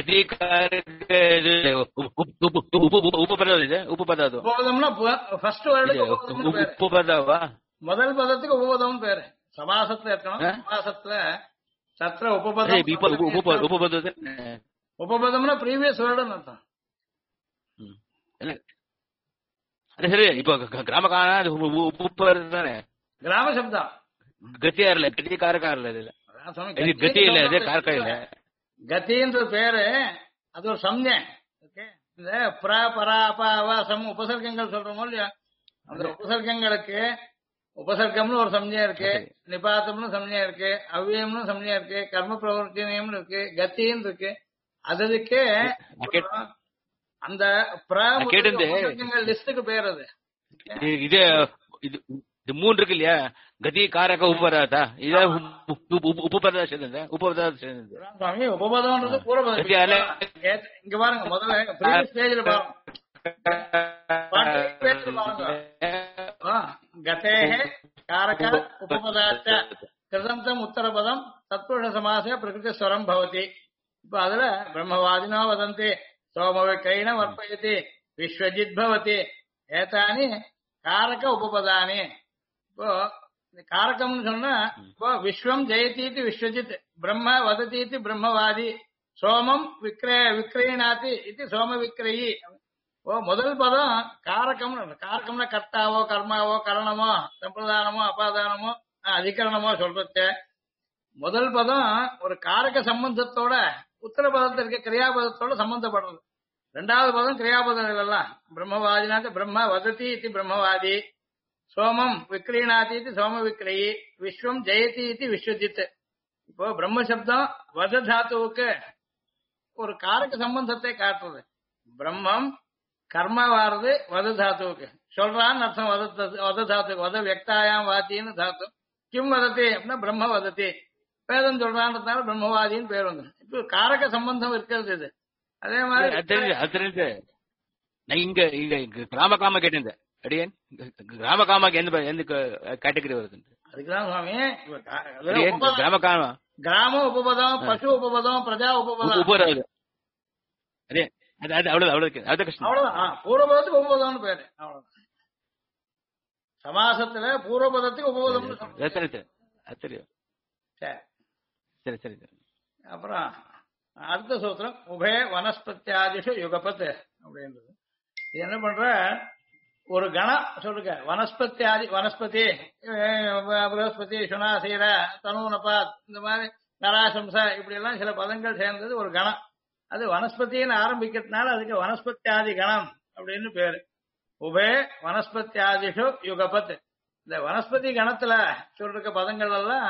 உபபதம்னா ஃபர்ஸ்ட் வேர்டுக்கு உபபதாவா முதல் பதத்துக்கு உபபதம் பேரு. சமாசத்துல இருக்கணும். சமாசத்துல சத்திர உபபதம் உபபதம்னா ப்ரீவியஸ் வேர்டுன்னு அர்த்தம். சரி இப்போ கிராமக்கான தானே கிராம சப்தம் கத்தியா இல்ல கத்தி காரக்கா இல்ல இதுல கத்தி இல்ல இதே காரக்கா இல்ல. கத்தின்ற பேரு அது ஒரு சம்ஞை. இந்த பிர பரா அப்பா அவ சம் உபசர்க்கங்கள் சொல்றோமோ இல்லையா அந்த உபசர்க்கங்களுக்கு உபசர்க்கம்னு ஒரு சம்ஞை இருக்கு, நிபாத்தம்னு சம்ஞை இருக்கு, அவ்வியம்னு சம்ஞை இருக்கு, கர்ம பிரவர்த்தனையம்னு இருக்கு, கத்தின்னு இருக்கு. அதுக்கு அந்த லிஸ்டுக்கு பேர் அது. இது இது மூணு இருக்கு இல்லையா கதி காரக உபபதாதா இத உபபதா சேர்ந்தது உபபதா சேர்ந்தது சுவாமி. உபபதம்ன்றது பூர்வபதம். இங்க பாருங்க முதல்ல ப்ரீவியஸ் பேஜ்ல பாருங்க கதேஹ காரக உபபதாச்ச கிருதந்தம் உத்தரபதம் தத்புருஷ சமாச பிரகிருதி ஸ்வரம் பவதி. இப்ப அதுல பிரம்மவாதினோ வதந்தி சோமவிக்கைன வர்ப்பயதி விஸ்வஜித் பவதி ஏதானி காரக உபபதானி. இப்போ காரகம்னு சொன்னா இப்போ விஸ்வம் ஜெயதீதி விஸ்வஜித் பிரம்ம வததீதி பிரம்மவாதி சோமம் விக்ரயணாதி இது சோம விக்ரயி. ஓ முதல் பதம் காரகம். காரகம்னா கர்த்தாவோ கர்மாவோ கரணமோ சம்பிரதானமோ அபாதானமோ அதிகரணமோ சொல்றச்ச முதல் பதம் ஒரு காரக சம்பந்தத்தோட உத்தர பதத்தில் இருக்க கிரியாபதத்தோட சம்பந்தப்படுறது. ரெண்டாவது பதம் கிரியாபதங்கள் எல்லாம் பிரம்மவாதினாக்க பிரம்ம வததி இது பிரம்மவாதி சோமம் விக்ரீணாதி இது சோம விக்ரயி விஸ்வம் ஜெயதி இது விஸ்வஜித். இப்போ பிரம்ம சப்தம் வத தாத்துவுக்கு ஒரு காரக சம்பந்தத்தை காட்டுறது. பிரம்மம் கர்மா வாரது வத தாத்துவுக்கு சொல்றான்னு அர்த்தம். வத தாத்துக்கு வத வியக்தாயாம் வாத்தின்னு தாத்து. கிம் வதத்தி அப்படின்னா பிரம்ம வதத்தி வேதம் சொல்றான்றதுனால பிரம்மவாதின்னு பேர் வந்து இப்போ காரக சம்பந்தம் இருக்கிறது இது. அதே மாதிரி நான் இங்க கிராம காம கேட்டேன் அடியன் கிராம காமாக்கு எந்த கேட்டகரி வருது அதுக்குதான் சுவாமி கிராம காம கிராம உபபதம் பசு உபபதம் பிரஜா உபபதம் உபபதம் அதே அவ்வளவுதான். பூர்வபதத்துக்கு உபபதம்னு பேரு. அவ்வளவுதான். சமாசத்துல பூர்வபதத்துக்கு உபபதம். சரி சரி. அப்புறம் அடுத்த சூத்திரம் உபய வனஸ்பத்தியாதிஷு யுகபத் அப்படின்றது. இது என்ன பண்ற ஒரு கணம் சொல்லுங்க. வனஸ்பத்தி ஆதி வனஸ்பதி பிரகஸ்பதி சுனாசீர தனூனபாத் இந்த மாதிரி நராசம்சா இப்படி எல்லாம் சில பதங்கள் சேர்ந்தது ஒரு கணம். அது வனஸ்பத்தின்னு ஆரம்பிக்கிறதுனால அதுக்கு வனஸ்பத்தியாதி கணம் அப்படின்னு பேரு. உபய வனஸ்பத்தியாதிஷு யுகபத் இந்த வனஸ்பதி கணத்துல சொல்ற பதங்கள் எல்லாம்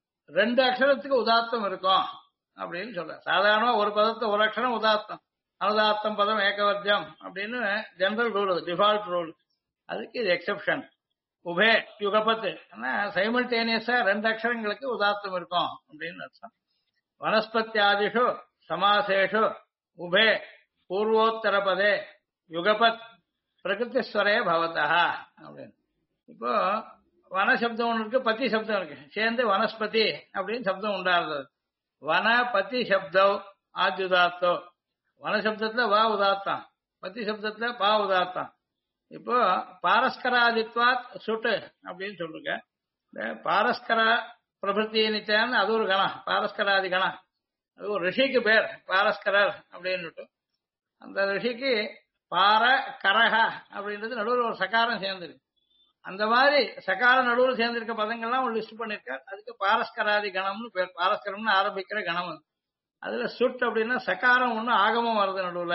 2 அக்ஷரத்துக்கு உதாத்தம் இருக்கும் அப்படின்னு சொல்ற. சாதாரண ஒரு பதத்தை ஒரு அக்ஷரம் உதாத்தம், அனுதாத்தம் பதம் ஏகவர்ஜம் அப்படின்னு ஜெனரல் ரூல், டிஃபால்ட் ரூல். அதுக்கு இது எக்ஸெப்ஷன். உபே யுகபத்து சைமல்டேனியஸா 2 அக்ஷரங்களுக்கு உதாத்தம் இருக்கும் அப்படின்னு அர்த்தம். வனஸ்பத்தியாதிஷு சமாசேஷு உபே பூர்வோத்தர பதே யுகபத் பிரகிருதிஸ்வரே பவதா அப்படின்னு. இப்போ வனசப்தம் ஒன்று இருக்கு, பத்தி சப்தம் இருக்கு, சேர்ந்து வனஸ்பதி அப்படின்னு சப்தம் உண்டாடுறது. வனபதி சப்தம் ஆத்யுதாத்தோ. வனசப்தத்துல வா உதாத்தம், பத்தி சப்தத்துல பா உதாத்தம். இப்போ பாரஸ்கராதித்வாத் சுட்டு அப்படின்னு சொல்லிருக்க. இந்த பாரஸ்கர பிரபத்தி நிச்சயம் அது ஒரு கணம், பாரஸ்கராதி கணம். அது ஒரு ரிஷிக்கு பேர் பாரஸ்கரர் அப்படின்னு. அந்த ரிஷிக்கு பார கரக அப்படின்றது நடுவில் ஒரு சகாரம் சேர்ந்திருக்கு. அந்த மாதிரி சகாரம் நடுவில் சேர்ந்திருக்க பதங்கள்லாம் ஒரு லிஸ்ட் பண்ணிருக்கார். அதுக்கு பாரஸ்கராதி கணம்னு பேர். பாரஸ்கரம்னு ஆரம்பிக்கிற கணம் அது. அதுல சுட் அப்படின்னா சகாரம் ஒண்ணு ஆகமும் வருது நடுவுல.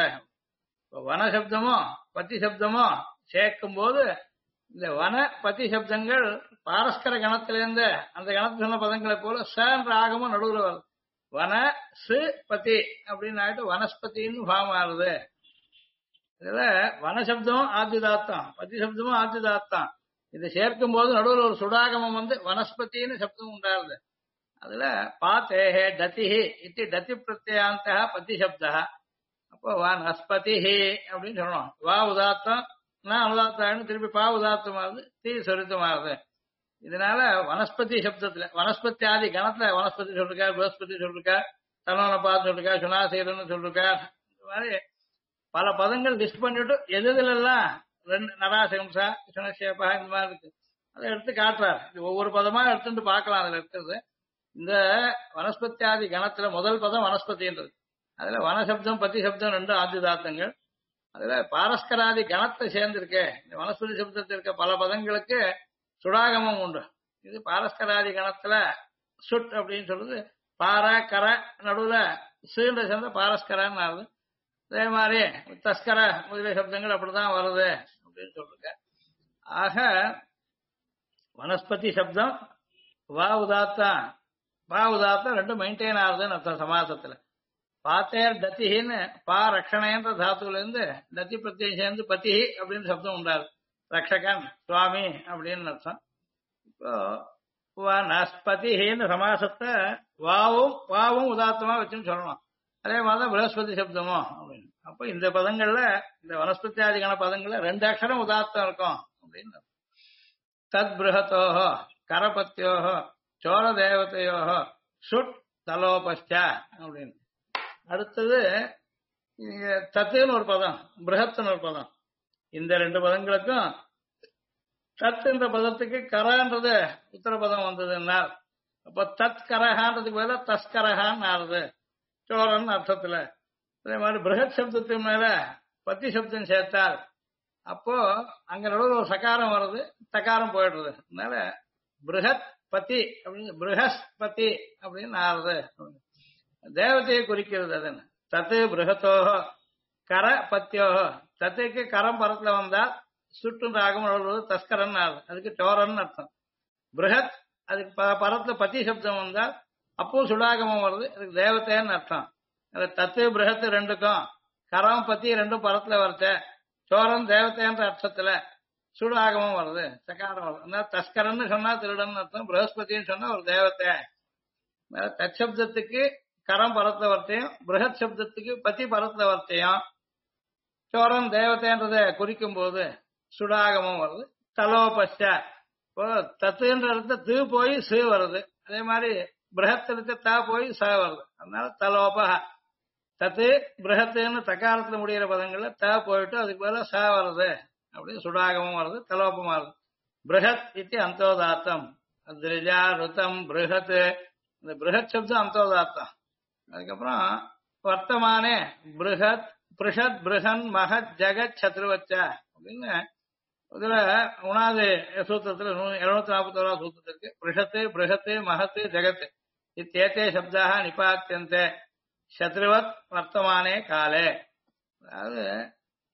வனசப்தமோ பத்தி சப்தமோ சேர்க்கும் போது இந்த வன பத்தி சப்தங்கள் பாரஸ்கர கணத்திலிருந்து அந்த கணத்து சொன்ன பதங்களை போல சன்ற ஆகமும் நடுவுல வருது. வன சு பதி அப்படின்னு ஆயிட்டு வனஸ்பதினு ஃபார்ம் ஆகுது. இதுல வனசப்தமும் ஆத்யுதாத்தம், பத்தி சப்தமும் ஆத்யுதாத்தம். இது சேர்க்கும் போது நடுவில் ஒரு சுடாகமம் வந்து வனஸ்பத்தின்னு சப்தம் உண்டாருது. அதுல பாத்தேஹே டதிஹி இது டதி பிரத்யாந்த பத்தி சப்தா. அப்போ வனஸ்பதிஹி அப்படின்னு சொல்லணும். வா உதாத்தம் அனுதாத்தம், திருப்பி பா உதாத்தம் ஆகுது, தீ சொரித்தம் ஆகுது. இதனால வனஸ்பதி சப்தத்துல வனஸ்பதி ஆதி கணத்துல வனஸ்பதி சொல்லிருக்கார், பிரகஸ்பதி சொல்லிருக்கார், தனோன பார்த்து சொல்லிருக்கார், சுனாசீரன்னு சொல்லிருக்கார். இந்த மாதிரி பல பதங்கள் லிஸ்ட் பண்ணிட்டு எதுலாம் 2 நராசம்சா சுனசேபா இந்த மாதிரி இருக்கு அதை எடுத்து காட்டுறாரு. இது ஒவ்வொரு பதமா எடுத்துட்டு பார்க்கலாம். அதுல இருக்கிறது இந்த வனஸ்பத்தியாதி கணத்துல முதல் பதம் வனஸ்பதின்றது. அதுல வனசப்தம் பத்தி சப்தம் 2 ஆத்யுதாத்தங்கள். அதுல பாரஸ்கராதி கணத்தை சேர்ந்திருக்க இந்த வனஸ்பதி சப்தத்தில் இருக்க பல பதங்களுக்கு சுடாகமம் உண்டு. இது பாரஸ்கராதி கணத்துல சுட் அப்படின்னு சொல்றது. பார கர நடுவுல சீண்ட சேர்ந்த பாரஸ்கரான்னு ஆகுது. அதே மாதிரி தஸ்கர முதலிய சப்தங்கள் அப்படிதான் வருது அப்படின்னு சொல்லிருக்க. ஆக வனஸ்பதி சப்தம் வா உதாத்தம் பா உதாத்தம் 2 மெயின்டைன் ஆகுதுன்னு அர்த்தம் சமாசத்துல. பாத்தேர் டத்தின்னு பா ரக்ஷணேன்ற தாத்துல இருந்து டத்தி பிரத்யம் சேர்ந்து பத்தி அப்படின்னு சப்தம் உண்டாது. ரக்ஷகன் சுவாமி அப்படின்னு அர்த்தம். இப்போ வனஸ்பதின்னு சமாசத்தை வாவும் பாவும் உதாத்தமா வச்சுன்னு சொல்லணும். அதே மாதிரிதான் பிரகஸ்பதி சப்தமும் அப்படின்னு. அப்ப இந்த பதங்கள்ல இந்த வனஸ்பத்தியாதிகான பதங்கள்ல 2 அக்ஷரம் உதாத்தம் இருக்கும் அப்படின்னு. தத் பிருஹத்தோஹோ கரபத்தியோஹோ சோர தேவதையோஹோ சுட் தலோபஸ்ட அப்படின்னு. அடுத்தது தத்துன்னு ஒரு பதம், பிருஹத்துன்னு ஒரு பதம். இந்த 2 பதங்களுக்கும் தத் என்ற பதத்துக்கு கரன்றது உத்தர பதம் வந்ததுன்னா அப்ப தத் கரகான்றதுக்கு பதிலா தஸ்கரகான்னு ஆறுது சோரன் அர்த்தத்துல. அதே மாதிரி பிருகத் சப்தத்துக்கு மேல பத்தி சப்தம் சேர்த்தால் அப்போ அங்க நடுவில் ஒரு சகாரம் வருது, தகாரம் போயிடுறது. அதனால பிருகத் பத்தி அப்படின்னு பிருகஸ்பதி அப்படின்னு ஆறுது. தேவதையை குறிக்கிறது. அதன் தத்து பிருகத்தோஹோ கர பத்தியோஹோ. தத்துக்கு கரம் பரத்துல வந்தால் சுட்டு ஆகும் தஸ்கரன் ஆகுது, அதுக்கு சோரன் அர்த்தம். பிருகத் அதுக்கு பரத்துல பத்தி சப்தம் வந்தால் அப்போ சுடாகமம் வருது, அதுக்கு தேவதைன்னு அர்த்தம். தத்து பிருகத்து 2க்கும் கரம் பத்தி 2 பரத்துல வரச்ச சோரன் தேவதைன்ற அர்த்தத்துல சுடாகமம் வருது, சகாரம் வருது. அதனால தஸ்கரன்னு சொன்னா திருடன் அர்த்தம், பிரகஸ்பதினு சொன்னா ஒரு தேவத்தை. தச்சப்தத்துக்கு கரம் பரத்துல வரத்தையும் பிருகத் சப்தத்துக்கு பத்தி பரத்துல வரத்தையும் சோரன் தேவதைன்றதை குறிக்கும் போது சுடாகமம் வருது. தலோபஸ்ட இப்போ தத்துன்ற இடத்துல தீ போய் சு வருது, அதே மாதிரி பிருகத் இருக்க தா போய் ச வருது. அதனால தலோப தத்து பிருகத்துன்னு தக்காரத்துல முடிகிற பதங்கள்ல த போயிட்டு அதுக்கு பதிலா ச வருது, அப்படின்னு சுடாகமும் வருது, தலோபமா வருது. பிருகத் இது அந்தோதாத்தம். திரிஜா ருத்தம் பிருகத், இந்த பிருகத் சப்தம் அந்தோதாத்தம். அதுக்கப்புறம் வர்த்தமானே பிருகத் பிருஷத் பிருகன் மகத் ஜெகத் சத்ருவச்ச அப்படின்னு இதுல 1வது சூத்திரத்துல 741 சூத்திரத்துல இருக்கு. பிருஷத்து பிருகத்து மகத்து ஜெகத் இத்தேத்தே சப்தாக நிபாத்தியந்தே சத்ருவத் வர்த்தமானே காலே. அதாவது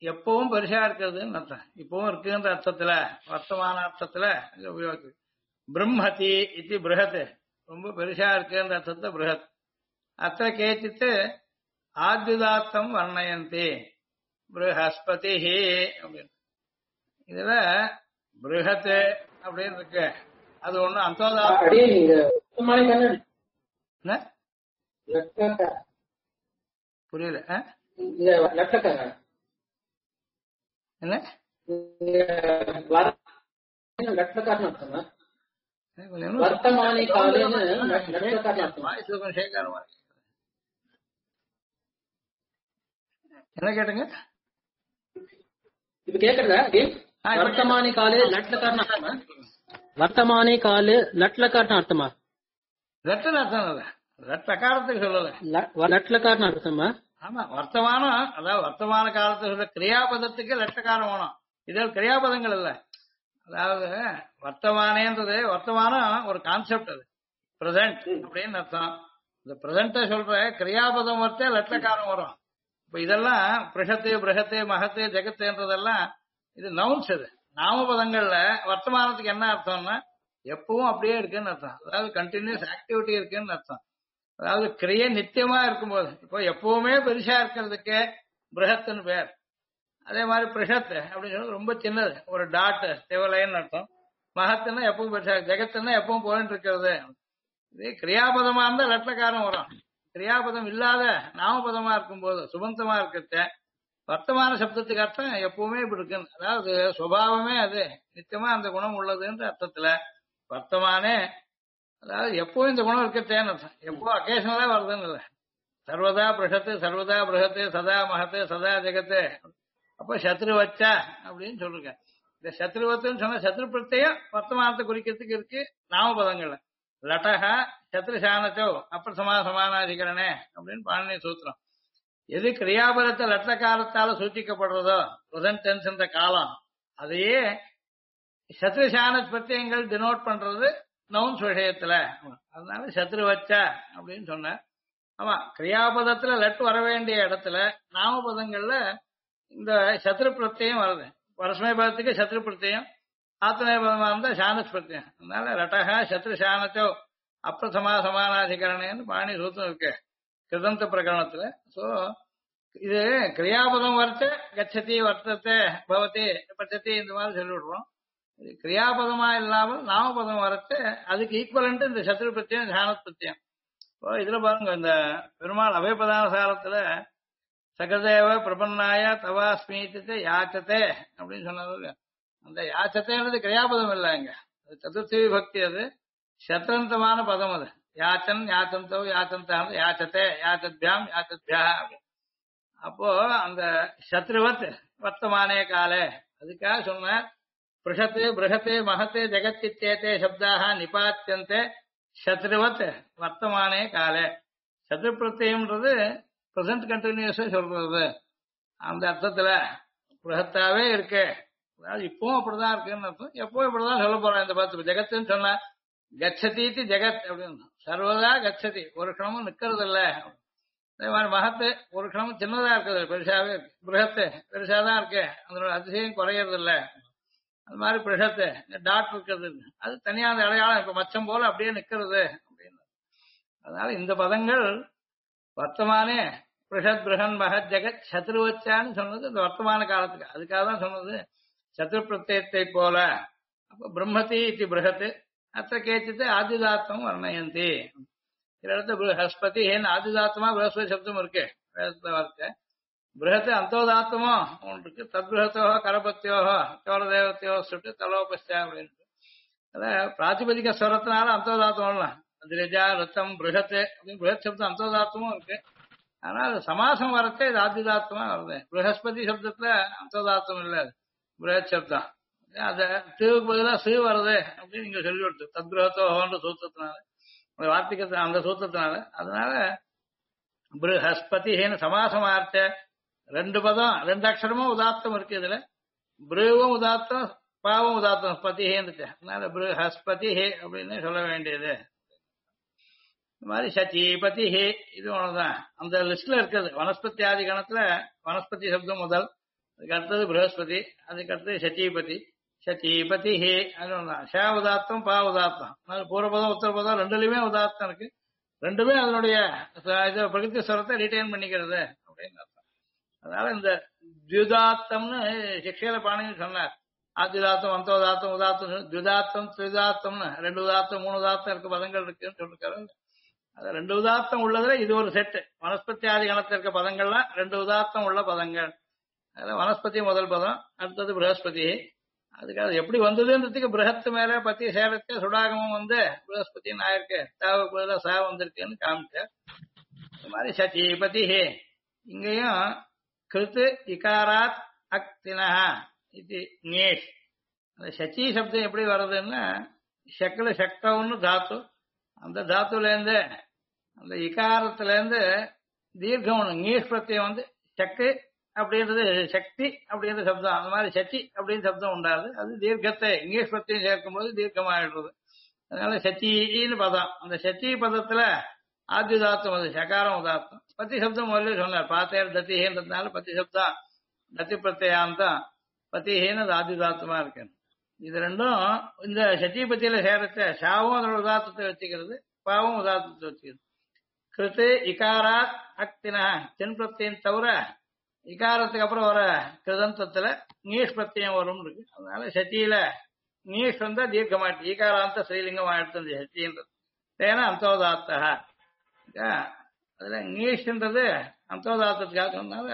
எப்பவும் பெருசா இருக்கிறதுன்னு அர்த்தம். இப்பவும் இருக்குன்ற அர்த்தத்துல, வர்த்தமான அர்த்தத்துல இது உபயோகிக்கு. பிரம்மதி இது பிருஹத், ரொம்ப பெருசா இருக்குன்ற அர்த்தத்தை பிருஹத். அத்த கேச்சித்து ஆத்யுதாத்தம் வர்ணயந்தி பிருஹஸ்பதி அப்படின்னு. இதுல பிருஹத் அப்படின்னு இருக்கு, அது ஒண்ணு அந்தோதாத்தம். அப்படியே நீங்க சுத்தமான கண்ணன் என்ன? லட்சக்க புரியல. இந்த லட்சக்கங்க என்ன லட்சக்காரன் அர்த்தமா? வர்த்தமானி காலேன்னு லட்சக்காரன் அர்த்தமா? என்ன கேட்டுங்க? இப்ப கேக்குறதா? வர்த்தமானி காலே லட்சக்காரன் அர்த்தமா? வர்த்தமானி காலே லட்சக்காரன் அர்த்தமா? லட்சம் அர்த்தம் இல்ல, லட்சக்காரத்துக்கு சொல்லல. லட்சக்காரன் அர்த்தமா? ஆமா, வர்த்தமானம், அதாவது வர்த்தமான காலத்துல சொல்ற கிரியாபதத்துக்கு லட்சக்காரம் வேணும். இதில் கிரியாபதங்கள் இல்ல. அதாவது வர்த்தமானேன்றது, வர்த்தமானம் ஒரு கான்செப்ட், அது பிரசன்ட் அப்படின்னு அர்த்தம். இந்த பிரசன்ட சொல்ற கிரியாபதம் வர்த்தே லட்சக்காரம் வரும். இப்ப இதெல்லாம் பிருஷத்து, பிருஹத்து, மகத்து, ஜெகத்துன்றதெல்லாம் இது நவுன்ஸ். இது நாமபதங்கள்ல வர்த்தமானத்துக்கு என்ன அர்த்தம்னா எப்பவும் அப்படியே இருக்குன்னு அர்த்தம். அதாவது கண்டினியூஸ் ஆக்டிவிட்டி இருக்குன்னு அர்த்தம். அதாவது கிரியை நித்தியமா இருக்கும்போது, இப்போ எப்பவுமே பெருசா இருக்கிறதுக்கு பிருஹத்துன்னு பேர். அதே மாதிரி பிருஷத் அப்படின்னு சொல்லி ரொம்ப சின்னது, ஒரு டாட் திவலைன்னு அர்த்தம். மகத்துன்னா எப்பவும் பெருசா, ஜெகத்துன்னா எப்பவும் போயிட்டு இருக்கிறது. இது கிரியாபதமா இருந்தா லட்சக்காரம் வரும். கிரியாபதம் இல்லாத நாமபதமா இருக்கும்போது, சுபந்தமா இருக்கிறத வர்த்தமான சப்தத்துக்கு அர்த்தம் எப்பவுமே இப்படி இருக்குன்னு, அதாவது சுபாவமே அது நித்தியமா அந்த குணம் உள்ளதுன்ற அர்த்தத்துல வர்த்தமானே, அதாவது எப்பவும் இந்த குணம் இருக்கத்தேன்னு அர்த்தம். எப்போ அக்கேஷனலா வருதுன்னு இல்லை. சர்வதா பிருஷத்து, சர்வதா பிருஹத்து, சதா மகத்து, சதா ஜெகத்து. அப்ப சத்ரு வச்சா அப்படின்னு சொல்லுங்க. இந்த சத்ருவத்துன்னு சொன்ன சத்ரு பிரத்யம் வர்த்தமானத்தை குறிக்கிறதுக்கு இருக்கு நாமபதங்கள்ல. லட்டஹா சத்ருசானச்சோ அப்பிரசமா சமானாதிகரணே அப்படின்னு பாணினி சூத்திரம். எது கிரியாபரத்தை லட்சக்காலத்தால சூச்சிக்கப்படுறதோ பிரசன்ட் டென்ஸ் என்ற காலம், அதையே சத்ருசான பிரத்யங்கள் டினோட் பண்றது நவுன்ஸ் விஷயத்துல. அதனால சத்ரு வச்சா அப்படின்னு சொன்ன. ஆமா, கிரியாபதத்துல லட்டு வர வேண்டிய இடத்துல நாமபதங்கள்ல இந்த சத்ரு பிரத்யம் வருது. பரஸ்மை பதத்துக்கு சத்ரு பிரத்யம், ஆத்மநேய பதமா இருந்தா சானஸ் பிரத்யம். அதனால லட்டஹா சத்ரு சானச்சோ அப்பிரசமா சமானாதிகரணேன்னு பாணி சூத்திரம் இருக்கு கிருதந்த பிரகரணத்துல. சோ இது கிரியாபதம் வர்த்த கச்சதி வர்த்தத்தை பவதி பச்சதி இந்த மாதிரி சொல்லி விடுறோம். இது கிரியாபதமா இல்லாமல் நாமபதம் வரத்து அதுக்கு ஈக்குவலன்ட் இந்த சத்ரு பிரத்யம் சானத் பிரத்யம். இப்போ இதுல பாருங்க, இந்த பெருமாள் அபயபதான சாரத்துல சகதேவ பிரபன்னாய தவாஸ்மீத்து யாச்சத்தே அப்படின்னு சொன்னது. அந்த யாச்சத்தைன்றது கிரியாபதம் இல்லை, இங்க அது சதுர்த்தி விபக்தி, அது சத்ரந்தமான பதம். அது யாச்சன் யாச்சந்தோ யாச்சந்தான் யாச்சத்தே யாச்சத்யாம் யாச்சத்யா. அப்போ அந்த சத்ருவத் வர்த்தமானே காலே அதுக்காக சொன்ன பிருஷத்து பிருஹத்து மகத்து ஜெகத்தித்தேதே சப்தாக நிபாத்தியந்தே சத்ருவத் வர்த்தமானே காலே. சத்ரு பிரத்யம்ன்றது பிரசன்ட் கண்டினியூஸா சொல்றது. அந்த அர்த்தத்துல பிருஹத்தாவே இருக்கு, அதாவது இப்பவும் அப்படிதான் இருக்குன்னு அர்த்தம். எப்பவும் இப்படிதான் சொல்ல போறேன். இந்த பத்து ஜெகத்துன்னு சொன்ன கச்சதீதி ஜெகத் அப்படின்னு சர்வதா கச்சதி, ஒரு க்ஷணமும் நிக்கிறது இல்ல. அதே மாதிரி மகத்து ஒரு க்ஷணமும் சின்னதா இருக்குது, பெருசாவே இருக்கு. பிருஹத்து பெருசாதான் இருக்கு, அதனோட அதிசயம் குறையறது இல்ல. அது மாதிரி பிருஷத்து டாட் இருக்கிறது, அது தனியா அந்த அடையாளம் இப்ப மச்சம் போல அப்படியே நிக்கிறது அப்படின்னு. அதனால இந்த பதங்கள் வர்த்தமானே பிருஷத் பிருஹன் மகத் ஜெகத் சத்ருவச்சான்னு சொன்னது இந்த வர்த்தமான காலத்துக்கு, அதுக்காக தான் சொன்னது சத்ரு பிரத்யத்தை போல. அப்ப பிரம்மதி இது பிருஹத் அத்த கேச்சித்து ஆதிதாத்தம் வர்ணயந்தி. சில இடத்துல பிரகஸ்பதி ஏன்னு ஆதிதாத்தமா பிரகஸ்பதி சப்தம் இருக்கு வேதத்துல வார்த்தை. பிருஹத் அந்தோதாத்தமோ ஒன்று இருக்கு. தத்பிருஹத்தோ கரபத்தியோ சோழதேவத்தையோ சுட்டு தலோபஸ்யா அப்படின்னு. அதான் பிராத்திபதிக ஸ்வரத்தினால அந்தோதாத்தம் அதிரஜா ரத்தம் பிருஹத் அப்படின்னு பிருஹத் சப்தம் அந்தோதாத்தமும் இருக்கு. ஆனா அது சமாசம் வரத்தே இது ஆதிதாத்தமா வருது. பிரகஸ்பதி சப்தத்துல அந்தோதாத்தம் இல்ல, பிருஹத் சப்தம். அத தீவுக்கு பதிலா சீ வருது அப்படின்னு நீங்க சொல்லி கொடுத்து தத்பிருஹத்தோன்ற சூத்திரத்தினால, வார்த்திக அந்த சூத்திரத்தினால. அதனால பிருஹஸ்பதின்னு சமாசமார்த்த ரெண்டு பதம் ரெண்டு அக்ஷரமும் உதாத்தம் இருக்கு. இதுல பிருவும் உதாத்தம் பாவும் உதாத்தம் ஸ்பதிஹேன்னு இருக்கு. அதனால பிருஹஸ்பதி ஹே அப்படின்னு சொல்ல வேண்டியது. இந்த மாதிரி சச்சிபதி ஹே இது ஒண்ணுதான் அந்த லிஸ்ட்ல இருக்குது. வனஸ்பதி ஆதி கணத்துல வனஸ்பதி சப்தம் முதல், அதுக்கு அடுத்தது ப்ரஹஸ்பதி, அதுக்கு அடுத்தது சச்சீபதி. சச்சீபதி ஹே அது ஷா உதாத்தம் பா உதாத்தம். அது பூர்வபதம் உத்தரபதம் ரெண்டுலயுமே உதாத்தம் இருக்கு. ரெண்டுமே அதனுடைய இது பிரகிருதி ஸ்வரத்தை ரிட்டைன் பண்ணிக்கிறது அப்படின்னு அர்த்தம். அதனால இந்த தியுதாத்தம்னு சிக்ஷையில பாணின்னு சொன்னார். ஆத்யுதாத்தம், அந்தோதாத்தம், உதாத்தம், தியுதாத்தம், திரிதாத்தம்னு 2 உதாத்தம் 3 உதாத்தம் இருக்கு பதங்கள் இருக்குன்னு சொல்லிருக்காரு. அது 2 உதாத்தம் உள்ளதுல இது ஒரு செட்டு. வனஸ்பதி ஆதி கணத்துல இருக்க பதங்கள்லாம் 2 உதாத்தம் உள்ள பதங்கள். அதுல வனஸ்பதி முதல் பதம், அடுத்தது ப்ரஹஸ்பதி. அதுக்கு அது எப்படி வந்ததுன்றதுக்கு பிரகத்து மேல பத்தி சேரத்தை சுடாகமும் வந்து ப்ரஹஸ்பதினு ஆயிருக்கு, தாவுக்கு பதிலா சா வந்திருக்குன்னு காமிச்சார். இந்த மாதிரி சச்சீபதி ஹே இங்கேயும் கிருத்து இகாராத் அக்தினஹா இது ஞேஷ். அந்த சச்சி சப்தம் எப்படி வர்றதுன்னா ஷக்ல சக்தவுன்னு தாத்து, அந்த தாத்துல இருந்து அந்த இகாரத்துல இருந்து தீர்க்கம் ஒண்ணு ஞேஷ் பிரத்தியம் வந்து சக்கு அப்படின்றது சக்தி அப்படின்ற சப்தம். அந்த மாதிரி சச்சி அப்படின்னு சப்தம் உண்டாது. அது தீர்க்கத்தை இங்கிலீஷ் பிரத்தியம் சேர்க்கும் போது தீர்க்கமாயிடுறது. அதனால சச்சின்னு பதம். அந்த சச்சி பதத்துல ஆத்யுதாத்தம் அது சகாரம் உதாத்தம். பத்தி சப்தம் முதல்ல சொன்னார். பாத்தேர் தத்திஹேன்றதுனால பத்தி சப்தம் தத்தி பிரத்யாந்தம் பத்திஹேன்னு அது ஆத்யுதாத்தமா இருக்கு. இது ரெண்டும் இந்த சச்சி பத்தியில சேரத்தை ஷாவும் அதோட உதாத்தத்தை வச்சுக்கிறது, பாவும் உதாத்தத்தை வச்சுக்கிறது. கிருத்து இகாராத் அக்தினா தென் பிரத்தியம் தவிர இகாரத்துக்கு அப்புறம் வர கிருதந்தத்துல நீஷ் பிரத்தியம் வரும் இருக்கு. அதனால சச்சியில நீஷ் வந்தா தீர்க்கமாயிட்டு ஈகாராந்த ஸ்ரீலிங்கம் ஆயிடுத்து சச்சின்றது. ஏன்னா அந்தோதாத்தா அதுல நீஷ்ன்றது அந்தோதாத்தத்துக்காக சொன்னால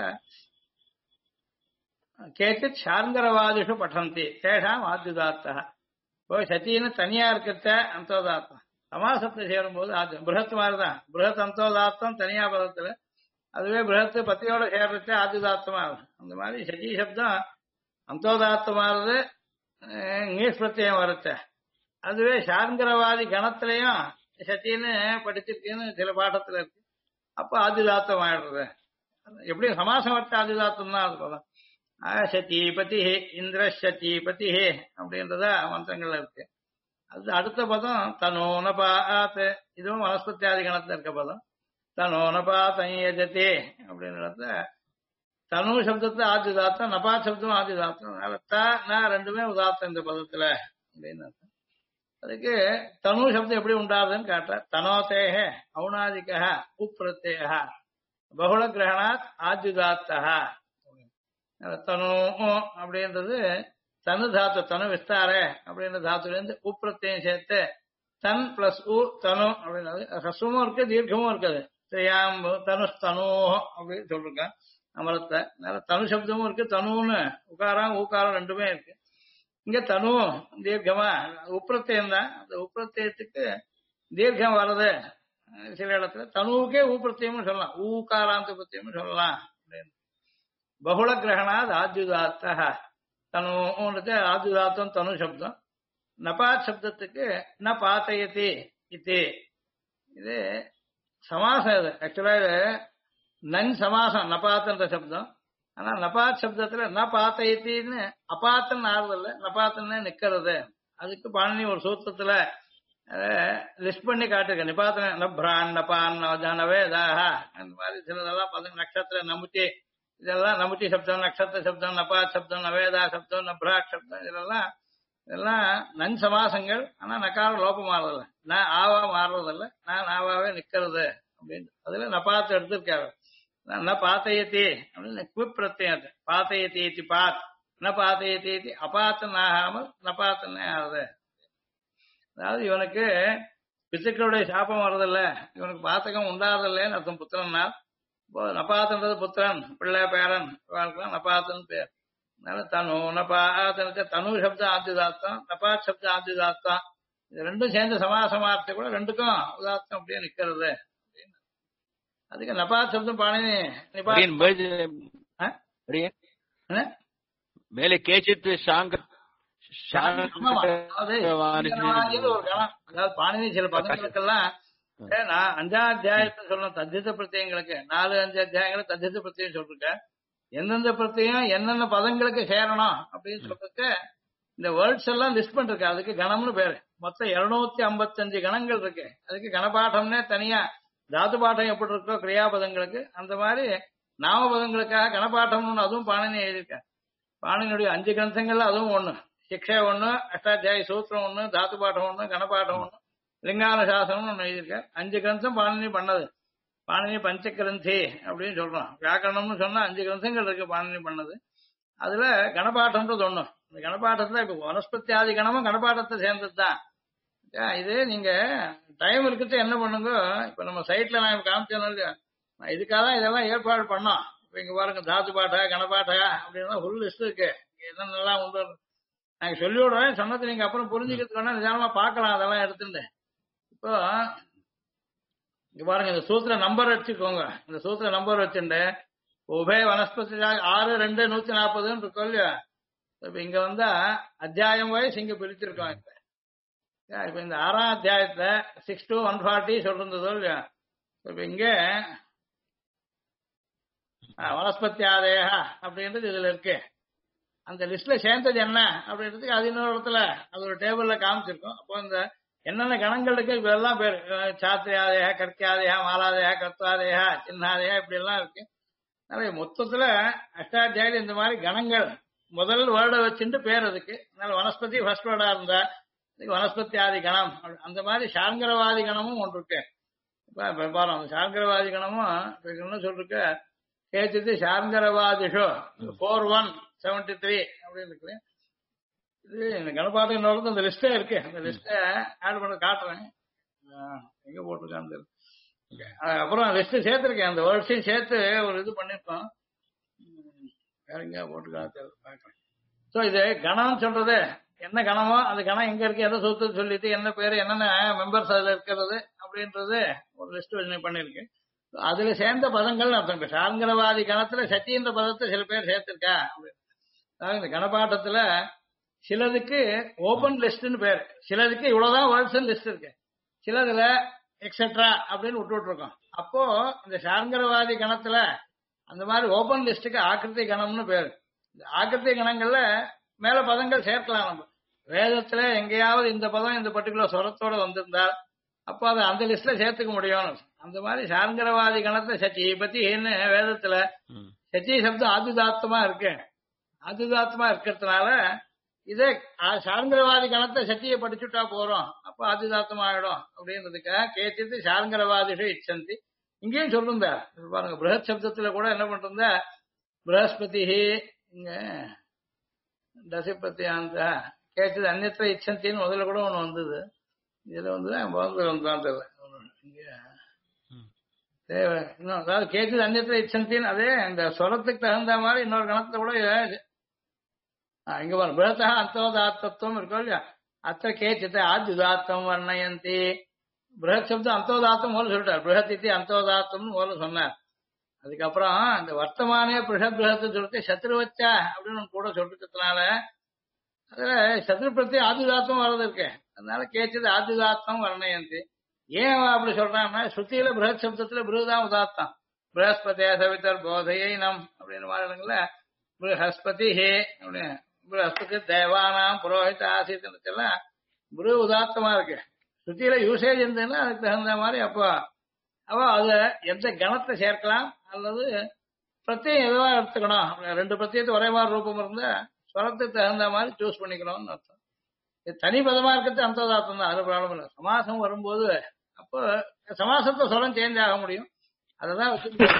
கேச்சித் சார்ங்கரவாதிஷு பட்டந்தி தேஷாம் ஆத்யுதாத்தா. இப்போ சச்சின்னு தனியா இருக்கிறத அந்தோதாத்தம், சமாசத்தை சேரும் போது ஆத்யம் பிருஹத் மாதிரிதான். பிருஹத் அந்தோதாத்தம் தனியா பதத்துல, அதுவே பிருஹத்து பத்தியோட சேர்றச்ச ஆத்யுதாத்தமா ஆகும். அந்த மாதிரி சச்சி சப்தம் அந்தோதாத்தமானது நீஷ் பிரத்தியம் வரச்ச, அதுவே சார்ங்கரவாதி கணத்திலையும் சச்சின்னு படிச்சிருக்குன்னு சில பாடத்துல இருக்கு. அப்ப ஆத்யுதாத்தம் ஆயிடுறது. எப்படி சமாசம் வச்ச ஆத்யுதாத்தம் தான் அது பதம். சச்சீபதி இந்திர சச்சீபதி அப்படின்றதா மந்திரங்கள்ல இருக்கு. அது அடுத்த பதம் தனோனபாத், இதுவும் வனஸ்பத்தியாதி கணத்துல இருக்க பதம். தனோனபாத்தே அப்படின்றத தனு சப்தத்தை ஆத்யுதாத்தம், நபா சப்தம் ஆத்யுதாத்தம். அதனால த ரெண்டுமே உதாத்தம் இந்த பதத்துல அப்படின்னு அர்த்தம். அதுக்கு தனு சப்தம் எப்படி உண்டாதுன்னு காட்டுற. தனோதேக ஔனாதிக உப்ரத்தேக பகுள கிரகணாத் ஆத்யுதாத்தா. தனு அப்படின்றது தனு தாத்து, தனு விஸ்தார அப்படின்ற தாத்துல இருந்து உப்ரத்தையும் சேர்த்து தன் பிளஸ் உ தனு அப்படின்றது ஹஸ்வமும் இருக்கு தீர்க்கமும் இருக்குது. ஸ்ரீயாம்பு தனுஸ்தனு அப்படின்னு சொல்லிருக்கேன் அமரத்தை. தனு சப்தமும் இருக்கு, தனுன்னு உகாரம் ஊக்காரம் ரெண்டுமே இருக்கு. இங்க தனு தீர்க்கமா உப்ரத்தியம் தான். அந்த உப்ரத்தியத்துக்கு தீர்க்கம் வர்றது சில இடத்துல தனுவுக்கே ஊப்ரத்தியம்னு சொல்லலாம், ஊகாராந்த பிரத்தியம்னு சொல்லலாம் அப்படின்னு. பகுள கிரகணாத் ஆத்யுதாத்த தனுன்றது ஆத்யுதாத்தம் தனு சப்தம். நபாத் சப்தத்துக்கு ந பாத்தயதி இது, இது சமாசம். இது ஆக்சுவலா இது நன் சமாசம் நபாத்தன்ற சப்தம். ஆனா நபாத் சப்தத்துல ந பாத்தயத்தின்னு அபாத்தன் ஆறுதல்ல, நபாத்தன்னு நிக்கிறது. அதுக்கு பாணினி ஒரு சூத்திரத்துல லிஸ்ட் பண்ணி காட்டிருக்க. நிபாத்தன நப்ரான் நபான் நவேதாக அந்த மாதிரி சிலதெல்லாம் பதம் நட்சத்திர நமுத்தி, இதெல்லாம் நமுத்தி சப்தம், நட்சத்திர சப்தம், நபாத் சப்தம், நவேதா சப்தம், நப்ராட் சப்தம், இதெல்லாம் நன் சமாசங்கள். ஆனா நக்கார லோபம் மாறுறதில்ல, நான் ஆவா மாறுறதில்ல, நான் ஆவாவே நிக்கிறது அப்படின்னு. அதுல நபாத்து எடுத்திருக்காரு. ந பாத்தயத்தி அப்படின்னு குவிப் பிரத்யம். பாத்தயத்தி பாத் ந பாத்தயத்தி அபாத்தன் ஆகாமல் நபாத்தனே ஆகுது. அதாவது இவனுக்கு பித்துக்களுடைய சாபம் வர்றதில்ல, இவனுக்கு பாத்தகம் உண்டாறதில்லைன்னு அர்த்தம். புத்திரன்னா நபாத்தன்றது புத்திரன், பிள்ளை, பேரன், இவனுக்குலாம் நபாத்தன் பேர். அதனால தனு நபாத்தனுக்கு தனு சப்தம் ஆத்யுதாத்தம், நபாத் சப்தம் ஆத்யுதாத்தம். இது ரெண்டும் சேர்ந்து சமாசமார்த்த கூட ரெண்டுக்கும் உதாத்தம் அப்படியே நிக்கிறது. அதுக்கு நபாத் சப்தம் பாணினி மேலே கேச்சித் சாங்க ஒரு கணம். அதாவது பாணினி சில பதங்களுக்கெல்லாம் நான் 5ஆம் அத்தியாயத்தை சொல்லணும். தத்தித்த பிரத்தியங்களுக்கு 4-5 அத்தியாயங்களை தத்தித்த பிரத்தியம் சொல்லிருக்கேன். எந்தெந்த பிரத்தியம் என்னென்ன பதங்களுக்கு சேரணும் அப்படின்னு சொல்லிட்டு இந்த வேர்ட்ஸ் எல்லாம் லிஸ்ட் பண்ணிருக்கேன். அதுக்கு கணம்னு பேரு. மொத்தம் 255 கணங்கள் இருக்கு. அதுக்கு கணபாட்டம்னே தனியா, தாத்து பாட்டம் எப்படி இருக்கோ கிரியாபதங்களுக்கு அந்த மாதிரி நாமபதங்களுக்காக கணபாட்டம்னு அதுவும் பாணினி எழுதியிருக்கேன். பாணினியுடைய 5 கிரந்தங்கள்ல அதுவும் ஒண்ணு. சிக்ஷை ஒண்ணு, அஷ்டாத்தியாயி சூத்திரம் ஒண்ணு, தாத்து பாட்டம் ஒண்ணு, கணபாட்டம் ஒண்ணு, லிங்கானுசாசனம் ஒண்ணு எழுதியிருக்கார். 5 கிரந்தம் பாணினி பண்ணது. பாணினி பஞ்சகிரந்தி அப்படின்னு சொல்றோம். வியாக்கரணம்னு சொன்னா 5 கிரந்தங்கள் இருக்கு பாணினி பண்ணது. அதுல கணபாட்டம்ன்றது ஒண்ணு. இந்த கணபாட்டத்துல இப்ப வனஸ்பத்தி ஆதி கணமும் கணபாட்டத்தை சேர்ந்ததுதான். இது நீங்க டைம் இருக்கிறது என்ன பண்ணுங்க, இப்ப நம்ம சைட்ல நான் காமிச்சேன் இல்லையா, நான் இதுக்காக தான் இதெல்லாம் ஏற்பாடு பண்ணோம். இப்ப இங்க பாருங்க தாத்து பாட்டா கணபாட்டா அப்படின்னா ஃபுல் லிஸ்ட் இருக்கு. என்னென்னலாம் உண்டு நாங்க சொல்லி விடுறேன். சொன்னது நீங்க அப்புறம் புரிஞ்சுக்கிறதுக்கு வேணா நிதானமா பார்க்கலாம். அதெல்லாம் எடுத்துட்டு இப்போ இங்க பாருங்க, இந்த சூத்திர நம்பர் வச்சுக்கோங்க. இந்த சூத்திர நம்பர் வச்சுட்டு உபய வனஸ்பதி 6-2-140 இருக்கோம் இல்லையா. இப்ப இங்க வந்தா அத்தியாயம் வயசு இங்க பிரிச்சிருக்கோம். இப்ப இந்த 6ஆம் அத்தியாயத்துல 6 to 140 சொல்றதோ இல்லையா. இப்ப இங்க வனஸ்பத்தி ஆதேயா அப்படின்றது இதுல இருக்கு. அந்த லிஸ்ட்ல சேர்ந்தது என்ன அப்படின்றதுக்கு அது இன்னொரு இடத்துல அது ஒரு டேபிள்ல காமிச்சிருக்கோம். அப்போ இந்த என்னென்ன கணங்கள் இருக்கு இதெல்லாம் பேரு சாத்திரியாதேயா, கற்காதேயா, மாலாதேயா, கர்த்தாதேயா, சின்னாதேயா இப்படி எல்லாம் இருக்கு. அதனால மொத்தத்துல அஷ்டாத்தியாயில இந்த மாதிரி கணங்கள் முதல் வேர்டை வச்சுட்டு பேர் அதுக்கு. அதனால வனஸ்பதி ஃபர்ஸ்ட் வேர்டா இருந்தா வனஸ்பத்தி ஆதி கணம், அந்த மாதிரி சாங்கரவாதி கணமும் ஒன்று இருக்கு. இப்ப பாருங்க, அந்த சாங்கரவாதி கணமும் என்ன சொல்லிருக்கு, கேச்சித்து சாங்கரவாதிஷோ 4173 அப்படின்னு இருக்கு. இது இந்த கணபாட்டுக்கு அந்த லிஸ்டே இருக்கு. அந்த லிஸ்ட ஆட் பண்ண காட்டுறேன், எங்க போட்டிருக்கான்னு. அப்புறம் லிஸ்ட் சேர்த்திருக்கேன், அந்த வேர்ட்ஸையும் சேர்த்து ஒரு இது பண்ணிருக்கோம். வேற எங்க போட்டிருக்காங்க பாக்குறேன். சோ இது கணம் சொல்றது என்ன கணமோ அந்த கணம் எங்க இருக்கு, எதை சொத்து சொல்லிட்டு என்ன பேரு, என்னென்ன மெம்பர்ஸ் அதுல இருக்கிறது அப்படின்றது ஒரு லிஸ்ட் பண்ணிருக்கு. அதுல சேர்ந்த பதங்கள் அர்த்தம். இப்ப சாங்கரவாதி கணத்துல சத்தின்ற பதத்தை சில பேர் சேர்த்திருக்கா அப்படின்னு. அதாவது இந்த கணப்பாட்டத்துல சிலதுக்கு ஓபன் லிஸ்ட்னு பேரு, சிலதுக்கு இவ்வளவுதான் வேர்ட்ஸ் லிஸ்ட் இருக்கு, சிலதுல எக்ஸெட்ரா அப்படின்னு விட்டு இருக்கோம். அப்போ இந்த சாங்கரவாதி கணத்துல அந்த மாதிரி ஓபன் லிஸ்டுக்கு ஆக்கிருதி கணம்னு பேரு. இந்த ஆக்கிருதி கணங்கள்ல மேல பதங்கள் சேர்க்கலாம். நம்ம வேதத்துல எங்கேயாவது இந்த பதம் இந்த பர்டிகுலர் சொரத்தோட வந்திருந்தால் அப்போ அதை அந்த லிஸ்ட்ல சேர்த்துக்க முடியும். அந்த மாதிரி சாங்கரவாதி கணத்துல சச்சி பத்தி என்ன வேதத்துல சச்சி சப்தம் ஆதிதாத்தமா இருக்கு. ஆதிதாத்தமா இருக்கிறதுனால இதே சாங்கரவாதி கணத்தை சத்தியை படிச்சுட்டா போறோம், அப்ப ஆதிதாத்தம் ஆயிடும் அப்படின்றதுக்காக கேச்சித்து சாங்கரவாதிஷு இச்சந்தி இங்கேயும் சொல்லுங்க. பாருங்க, பிரகத் சப்தத்துல கூட என்ன பண்றா, பிரகஸ்பதி இங்க தசிபத்தி அந்த கேச்சது அந்நத்திர இச்சந்தின்னு முதல்ல கூட ஒண்ணு வந்தது. இதுல வந்து இன்னும் அதாவது கேச்சது அந்நத்திர இச்சந்தின்னு அதே இந்த சொரத்துக்கு தகுந்த மாதிரி இன்னொரு கணத்தை கூட இங்க பாரு பிரதா அந்தோதாத்தத்துவம் இருக்கும் இல்லையா. அத்த கேச்சித்த ஆத்யுதாத்தம் வர்ணயந்தி. பிரகத் சப்தம் அந்தோதாத்தம் போல சொல்லிட்டார், பிரகத் இத்தி அந்தோதாத்தம்னு போல சொன்னார். அதுக்கப்புறம் இந்த வர்த்தமானே பிருஷத் பிரகத்து சொல்லிட்டு சத்ருவச்சா அப்படின்னு கூட சொல்லிட்டதுனால அதுல சத்ரு பிரத்தி ஆதிதாத்தம் வர்றது இருக்கு. அதனால கேச்சது ஆதிதாத்தம் வர்ணயந்தி. ஏன் அப்படி சொல்றான்னா ஸ்ருதியில பிரகத் சப்தத்துல பிருதான் உதாத்தம். பிரகஸ்பதியா சவிதர் போதையை நம் அப்படின்னு மாறிடுங்கள பிரகஸ்பதி ஹே அப்படின்னு பிரகஸ்பதி தேவானாம் புரோஹித ஆசித்தெல்லாம் பிரு உதாத்தமா இருக்கு. ஸ்ருதியில யூசேஜ் இருந்ததுன்னா அதுக்கு தகுந்த மாதிரி அப்போ அவ அத எந்த கணத்தை சேர்க்கலாம் அல்லது பிரத்தியம் எதுவா எடுத்துக்கணும். 2 பிரத்தியத்து ஒரே மாதிரி ரூபம் இருந்தா ஸ்வரத்துக்கு தகுந்த மாதிரி சூஸ் பண்ணிக்கணும்னு அர்த்தம். இது தனி பதமா இருக்கிறது அந்தோதாத்தம் தான், அது ப்ராப்ளம் இல்லை. சமாசம் வரும்போது அப்போ சமாசத்தை ஸ்வரம் சேஞ்ச் ஆக முடியும். அததான்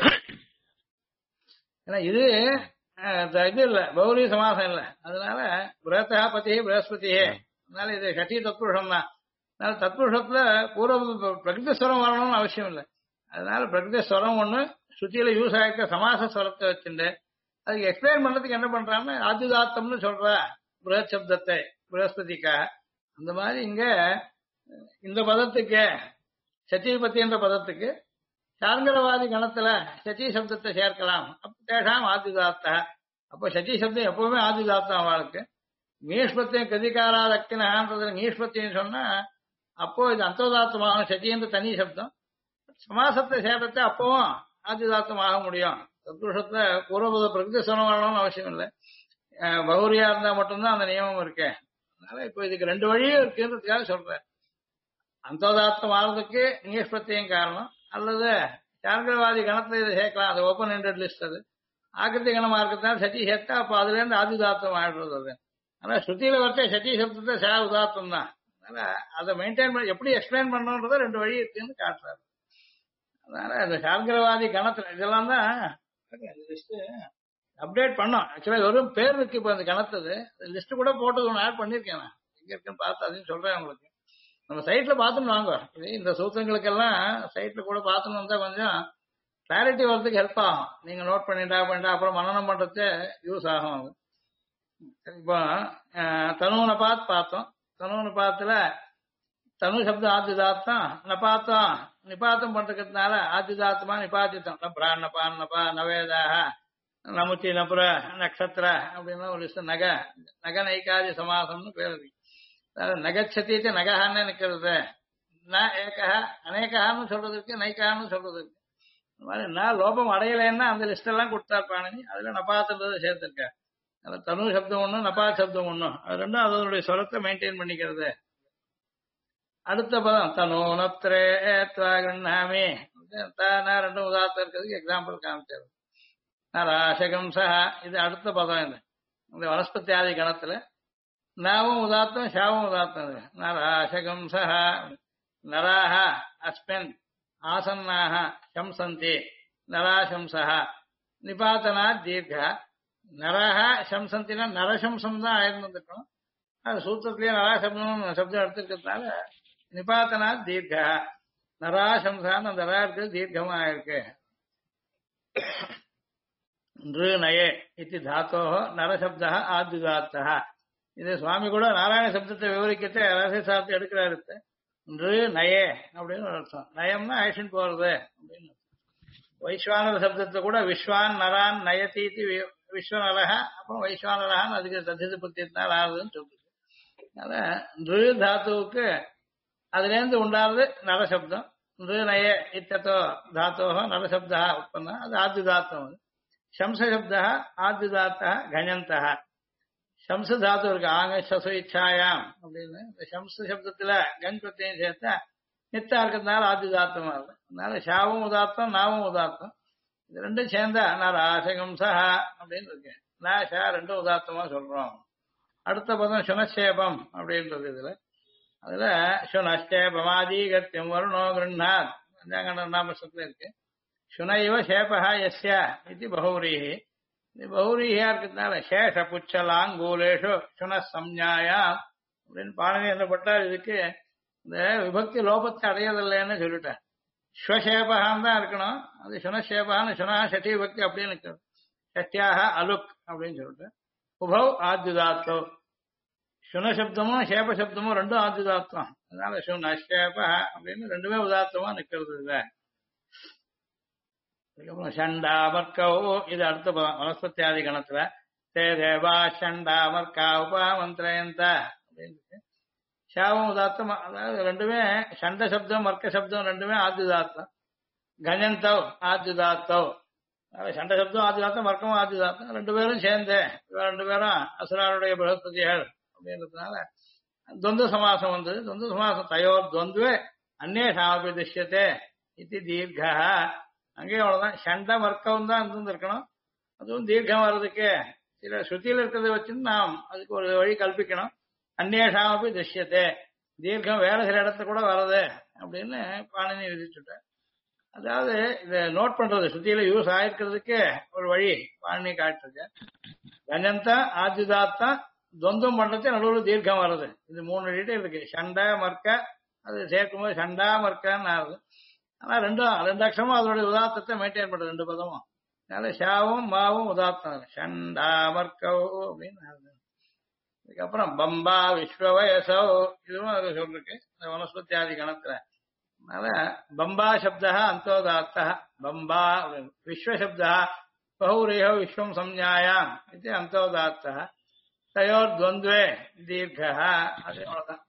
ஏன்னா இது இது இல்ல பௌரி சமாசம் இல்ல. அதனால பிரதா பதி பிரகஸ்பதியே, அதனால இது ஷட்டி தத்புருஷம் தான். அதனால தத்புருஷத்துல பூர்வ பிரகிருதஸ்வரம் வரணும்னு அவசியம் இல்லை. அதனால பிரகிருதஸ்வரம் ஒண்ணு ஸ்ருதியில யூஸ் ஆகிருக்க சமாச ஸ்வரத்தை வச்சுட்டு அதுக்கு எக்ஸ்பிளைன் பண்றதுக்கு என்ன பண்றாங்கன்னா ஆதிதாத்தம்னு சொல்ற பிரகத் சப்தத்தை பிரகஸ்பதிக்கா. அந்த மாதிரி இங்க இந்த பதத்துக்கு சச்சிபதி என்ற பதத்துக்கு சாங்கரவாதி கணத்துல சச்சி சப்தத்தை சேர்க்கலாம். அப்ப தேஷாம் ஆதிதாத்தா. அப்ப சச்சி சப்தம் எப்பவுமே ஆதிதாத்தம் அவளுக்கு. நீஷ்பத்தியம் கதிகாராதக்கினன்றதுல நீஷ்பத்தின்னு சொன்னா அப்போ இது அந்தோதாத்தமாக சச்சின்ற தனி சப்தம். சமாசத்தை சேர்த்து அப்பவும் ஆதிதாத்தம் ஆக முடியும். சத்புருஷத்துல பூர்வபத பிரகிருதி சொரம் வரணும்னு அவசியம் இல்லை. பௌரியா இருந்தா மட்டும்தான் அந்த நியமம் இருக்கு. அதனால இப்ப இதுக்கு 2 வழியும் இருக்குன்றதுக்காக சொல்றேன். அந்தோதாத்தம் ஆகிறதுக்கு நீஷ்பத்தியம் காரணம், அல்லது சாங்கரவாதி கணத்துல இதை சேர்க்கலாம். அது ஓபன் ஹெண்டட் லிஸ்ட். ஆக்கிருத்தி கணமா இருக்கிறதுனால சச்சி சேர்த்தா அப்ப அதுல இருந்து ஆதிதாத்தம் ஆயிடுறது அது. ஆனா ஸ்ருதியில வரைச்ச சச்சி சப்தத்தை சா உதாத்தம் தான். அதனால அதை மெயின்டைன் பண்ணி எப்படி எக்ஸ்பிளைன் பண்ணணுன்றத 2 வழி இருக்குன்னு காட்டுறாரு. அதனால இந்த சார்கிரவாதி கணத்துல இதெல்லாம் தான் அப்டேட் பண்ணோம். ஆக்சுவலா வெறும் பேர் இருக்கு இப்ப அந்த கணத்தது லிஸ்ட் கூட போட்டு ஒன்று ஆட் பண்ணிருக்கேன் நான். எங்க இருக்குன்னு பார்த்து அதையும் சொல்றேன் உங்களுக்கு. நம்ம சைட்ல பார்த்துன்னு வாங்க. இந்த சூத்திரங்களுக்கெல்லாம் சைட்ல கூட பார்த்துன்னு வந்தா கொஞ்சம் கிளாரிட்டி வர்றதுக்கு ஹெல்ப் ஆகும். நீங்க நோட் பண்ணிட்டா அப்புறம் மனனம் பண்றது யூஸ் ஆகும் அது. இப்போ தனுவனை பார்த்து பார்த்தோம். தனுவனை பார்த்துல தனு சப்தம் ஆதிதாத்தம் நபாத்தம் நிபாத்தம் பண்றதுனால ஆதிதாத்தமா நிபாத்தித்தம் நபா நவேதாக நமுத்தி நபுர நக்ஷத்திர அப்படின்னா ஒரு லிஸ்ட் நக நைக்காதி சமாசம்னு பேர் இருக்கு. நகச்சத்தீத்து நகஹான்னு நிக்கிறது ந ஏகா அநேகான்னு சொல்றதுக்கு நைக்கான்னு சொல்றதுக்கு இந்த மாதிரி நான் லோபம் அடையலைன்னா அந்த லிஸ்ட் எல்லாம் கொடுத்தார் பாணினி. அதுல நபாத்துன்றதை சேர்த்திருக்காரு. அதுல தனு சப்தம் ஒண்ணும் நபா சப்தம் ஒண்ணும் அது ரெண்டும் அதனுடைய சொரத்தை மெயின்டைன் பண்ணிக்கிறது. அடுத்த பதம் தனு நத்ரே கிருண்ணாமி ரெண்டும் உதாரணம் இருக்கிறதுக்கு எக்ஸாம்பிள் காமிச்சாரு. நராசகம் சஹா இது அடுத்த பதம். இது இந்த வனஸ்பதி ஆதி கணத்துல நாவும் உதாத்தம் ஷாவும் உதாத்தம். நராசகம் சஹா நராஹ அஸ்மின் ஆசன்னாக சம்சந்தி நராசம்சா நிபாத்தனா தீர்க்க நரஹ சம்சந்தினா நரசம்சம் தான் ஆயிருந்துருக்கணும். அது சூத்திரத்திலேயே நராசப்தம் சப்தம் எடுத்துருக்கிறதுனால நிபாத்தனா தீர்க்க நராசம்சான்னு அந்த நரா இருக்கிறது தீர்க்கமா இருக்கு. நயே இது தாத்தோ நரசப்தா ஆத்யுதாத்தா. இது சுவாமி கூட நாராயண சப்தத்தை விவரிக்கத்தை ரகசியசார்த்தை எடுக்கிறாரு. நயே அப்படின்னு அர்த்தம். நயம்னா ஆக்ஷன் போறது அப்படின்னு. வைஸ்வானர சப்தத்தை கூட விஸ்வான் நரான் நயத்தீதி விஸ்வநரக அப்புறம் வைஸ்வானரகான்னு அதுக்கு தத்தித்து பத்தியத்தினால் ஆகுதுன்னு சொல்லுது. அதனால நிரு தாத்துவுக்கு அதுல இருந்து உண்டாவது நரசப்தம். நிருநய இத்தோ தாத்தோ நரசப்தா உற்பன்னா அது ஆத்யுதாத்தம். சம்சப்தா ஆத்யுதாத்தா கணந்தா. சம்ச தாத்து இருக்கு ஆங்க சசு இச்சாயாம் அப்படின்னு. இந்த சம்ச சப்தத்துல கண் பிரத்தியம் சேர்த்தா நித்தா இருக்கிறதுனால ஆத்யுதாத்தமா இருக்கு. அதனால ஷாவும் உதாத்தம் நாவும் உதாத்தம் இது ரெண்டும் சேர்ந்தா நராசகம்சா அப்படின்னு இருக்கு. ஷா ரெண்டும் உதாத்தமா சொல்றோம். அடுத்த பதம் சுனஷேபம் அப்படின்றது. இதுல அதுல சுனஷேபமாதி கத்தியம் வருணோ கிருண்ணாத் அஞ்சாங்க இருக்கு. சுனைவ சேபா எஸ்யா இது பகௌரீஹி. இது பகௌரீஹியா இருக்கிறதுனால சேஷ புச்சலாங்கூலேஷு சுன சம்ஞாயா அப்படின்னு பாடனே என்னப்பட்டா இதுக்கு இந்த விபக்தி லோபத்தை அடையதில்லைன்னு சொல்லிட்டேன். ஸ்வசேபகான் தான் இருக்கணும். அது சுனஷேபான்னு சுனா ஷட்டி விபக்தி அப்படின்னு இருக்கிறது. ஷட்டியாக அலுக் அப்படின்னு சொல்லிட்டு உபவ் ஆத்யுதாத்தோ. சுனசப்தமும் சேபசப்தமும் ரெண்டும் ஆத்யுதாத்தம். அதனால சுனஷேப அப்படின்னு ரெண்டுமே உதாத்தமா நிக்கிறது. இல்லை அதுக்கப்புறம் ஷண்டாமர்கோ இது அடுத்த பதம் வனஸ்பதி ஆதி கணத்துல தே தேவா ஷண்டாமர்கா உபாமந்திரயந்த அப்படின்னு. ஷாவும் உதாத்தம். அதாவது ரெண்டுமே சண்ட சப்தம் மர்க்க சப்தம் ரெண்டுமே ஆத்யுதாத்தம். கஜந்தவ் ஆத்யுதாத்தவ். சண்ட சப்தம் ஆத்யுதாத்தம் மர்க்கமும் ஆத்யுதாத்தம். ரெண்டு பேரும் சேர்ந்து ரெண்டு பேரும் அசுராருடைய பிரகஸ்பதிகள் அப்படின்றதுனால துவந்து சமாசம் வந்தது. துவந்து சமாசம் தயோர் துவந்துவே அந்நேஷாமபி திஷ்யத்தே இது தீர்க்கா. அங்கேயும் அவ்வளவுதான். சண்ட மர்க்கம் தான் இருந்திருக்கணும். அதுவும் தீர்க்கம் வர்றதுக்கு சில ஸ்ருதியில் இருக்கிறத வச்சுன்னு நாம் அதுக்கு ஒரு வழி கல்பிக்கணும். அந்நேஷாமபி திஷ்யத்தே தீர்க்கம் வேற சில இடத்துல கூட வருது அப்படின்னு பாணினி விதிச்சுட்டார். அதாவது இதை நோட் பண்றது ஸ்ருதியில யூஸ் ஆயிருக்கிறதுக்கு ஒரு வழி பாணினி காட்டுருக்கு. கஜந்தா ஆத்யுதாத்தா துவந்தம் பண்றது நடுவில் தீர்க்கம் வருது. இது 3 டீட்டெயில் இருக்கு. சண்டா மர்க்க அது சேர்க்கும்போது சண்டா மர்க்கான்னு ஆகுது. ஆனா ரெண்டு அக்ஷரமும் அதனுடைய உதாத்தத்தை மெயின்டைன் பண்றது 2 பதமும். அதனால ஷாவும் மாவும் உதாத்தம் சண்டா மர்க்கோ அப்படின்னு ஆகுது. அதுக்கப்புறம் பம்பா விஸ்வவயசோ இதுவும் அது சொல்லிருக்கு இந்த வனஸ்பதி ஆதி கணத்துல. அதனால பம்பா சப்தா அந்தோதாத்த பம்பா விஸ்வசப்தா பௌரியோ விஸ்வம் சம்ஞாயாம் இது அந்தோதாத்த தயோர் துவந்துவே தீர்க்கா. அது அவ்வளவுதான்.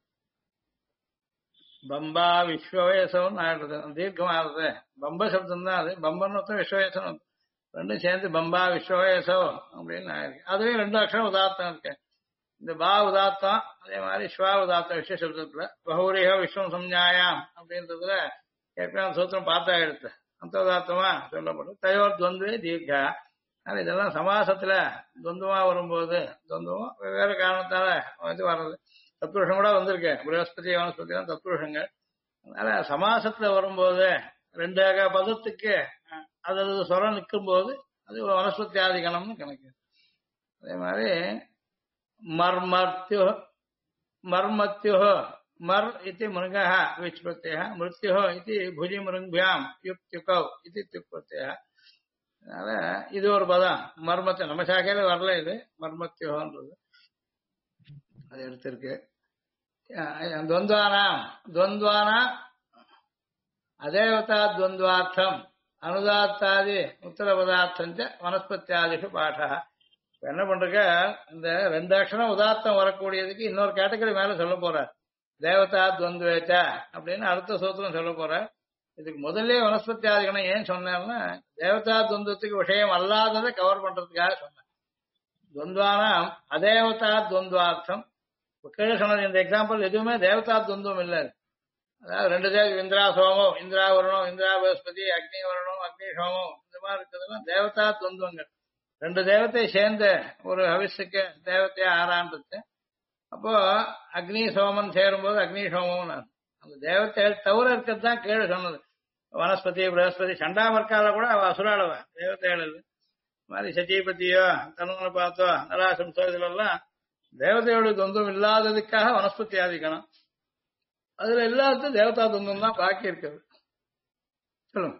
பம்பா விஸ்வவயசம் ஆயிடுறது தீர்க்கமாகுது. பம்ப சப்தம் தான் அது. பம்பன்னு விஸ்வவயசம் ரெண்டும் சேர்ந்து பம்பா விஸ்வவயசோ அப்படின்னு ஆயிருக்கு. அதுவே 2 அக்ஷரம் உதாத்தம் இருக்கு. இந்த பா உதாத்தம் அதே மாதிரி ஸ்வா உதாத்தம் விஸ்வ சப்தத்துல பௌரியோ விஸ்வம் சம்ஞாயாம் அப்படின்றதுல ஏற்கனவே சூத்திரம் பார்த்தா எடுத்து அந்த உதாத்தமா சொல்லப்படும். தயோர் துவந்துவே தீர்க்கா. ஆனா இதெல்லாம் சமாசத்துல துவந்தமா வரும்போது துவந்தமும் வெவ்வேறு காரணத்தால இது வர்றது. தத்துவஷம் கூட வந்திருக்கு, பிரகஸ்பதி வனஸ்பதி தான் தத்துவஷங்கள். அதனால சமாசத்துல வரும்போது ரெண்டு பதத்துக்கு அது சொரம் நிற்கும் போது அது ஒரு வனஸ்பதி ஆதிகணம்னு கணக்கு. அதே மாதிரி மர்மர்த்தியோ மர்மத்யோ மர் இது மிருகः விச் பிரத்யயः மிருத்யோ இது புஜி மிருங்भ्याम யுக்தியுகௌ இது திக் பிரத்யயः. அதனால இது ஒரு பதம் மர்மத்தை நம்ம சாக்கையில வரல, இது மர்மத்யோன்றது அது எடுத்திருக்கு. துவந்தானா அதேவதா துவந்தார்த்தம் அனுதாத்தாதி உத்தர பதார்த்தம் வனஸ்பத்தியாதிஷு பாடா. என்ன பண்றக்க இந்த ரெண்டு அக்ஷரம் உதார்த்தம் வரக்கூடியதுக்கு இன்னொரு கேட்டகரி மேல சொல்ல போறார். தேவதா துவந்துவேச்ச அப்படின்னு அடுத்த சூத்திரம் சொல்ல போறார். இதுக்கு முதல்ல வனஸ்பத்தியாதிகணம் ஏன் சொன்னேன்னா தேவதா துவந்தத்துக்கு விஷயம் அல்லாததை கவர் பண்றதுக்காக சொன்னேன். துவந்தானாம் அதேவதா துவந்தார்த்தம். கீழே சொன்னது இந்த எக்ஸாம்பிள் எதுவுமே தேவதா துவந்தம் இல்லை. அதாவது ரெண்டு தேவ இந்திரா சோமம், இந்திரா வருணம், இந்திரா பகஸ்பதி, அக்னி வருணம், அக்னி சோமம், இந்த மாதிரி இருக்கிறதுலாம் தேவதா துவந்தங்கள். ரெண்டு தேவத்தை சேர்ந்த ஒரு ஹவிஸுக்கு தேவத்தையா ஆறான்றது. அப்போ அக்னி சோமன் சேரும்போது அக்னி சோமம் அந்த தேவத்தைகள் தவிர இருக்கிறது தான் கீழே சொன்னது. வனஸ்பதி பிரகஸ்பதி சண்டாமர்க்கால கூட அவ அசுராளவ தேவதைகள் இது மாதிரி சச்சிபதியோ தனுனை பார்த்தோ நராசம்சோ இதுலாம் தேவதையோட துவந்தம் இல்லாததுக்காக வனஸ்பதி ஆதிக்கணும். அதுல எல்லாத்துக்கும் தேவதா துவந்தம் தான் பாக்கி இருக்குது. சொல்லுங்க,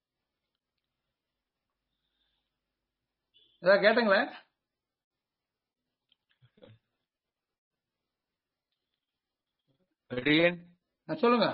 ஏதாவது கேட்டுங்களே? சொல்லுங்க.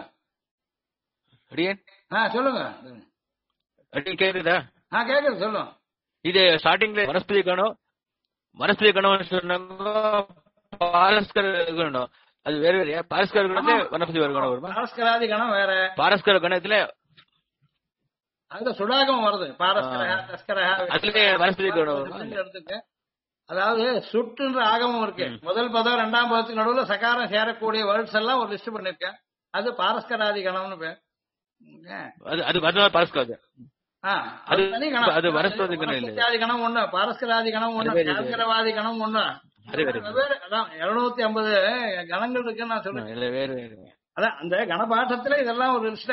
சொல்லுங்க. கேக்குதா? கேக்குது, சொல்லுங்க. இது ஸ்டார்டிங்ல வனஸ்பதி கணம் சொன்னாங்க, பாரஸ்கர் கணம் அது வேற வேறையா? பாரஸ்கர் கணத்துல வனஸ்பதி கணம் வருமா? பாரஸ்கராதி கணம் வேற. பாரஸ்கர் கணத்துல அதுல சுடாகம் வருது. பாரஸ்கரா தஸ்கரா அதுல வனஸ்பதி கணம் எடுத்துக்க. அதாவது சுட்டுன்ற ஆகமம் இருக்கு. முதல் பதம் ரெண்டாம் பதத்துக்கு நடுவுல சகாரம் சேரக்கூடிய வேர்ட்ஸ் எல்லாம் ஒரு லிஸ்ட் பண்ணிருக்கேன். அது பாரஸ்கராதி கணம்னு பேர். வனஸ்பத்தியாதி கணம் ஒண்ணு, பாரஸ்கராதி கணம் ஒண்ணு, கேந்திரவாதி கணம் ஒண்ணு. 250 கணங்கள் இருக்குன்னு நான் சொல்றேன். அதான் அந்த கணபாட்டத்துல இதெல்லாம் ஒரு லிஸ்ட்.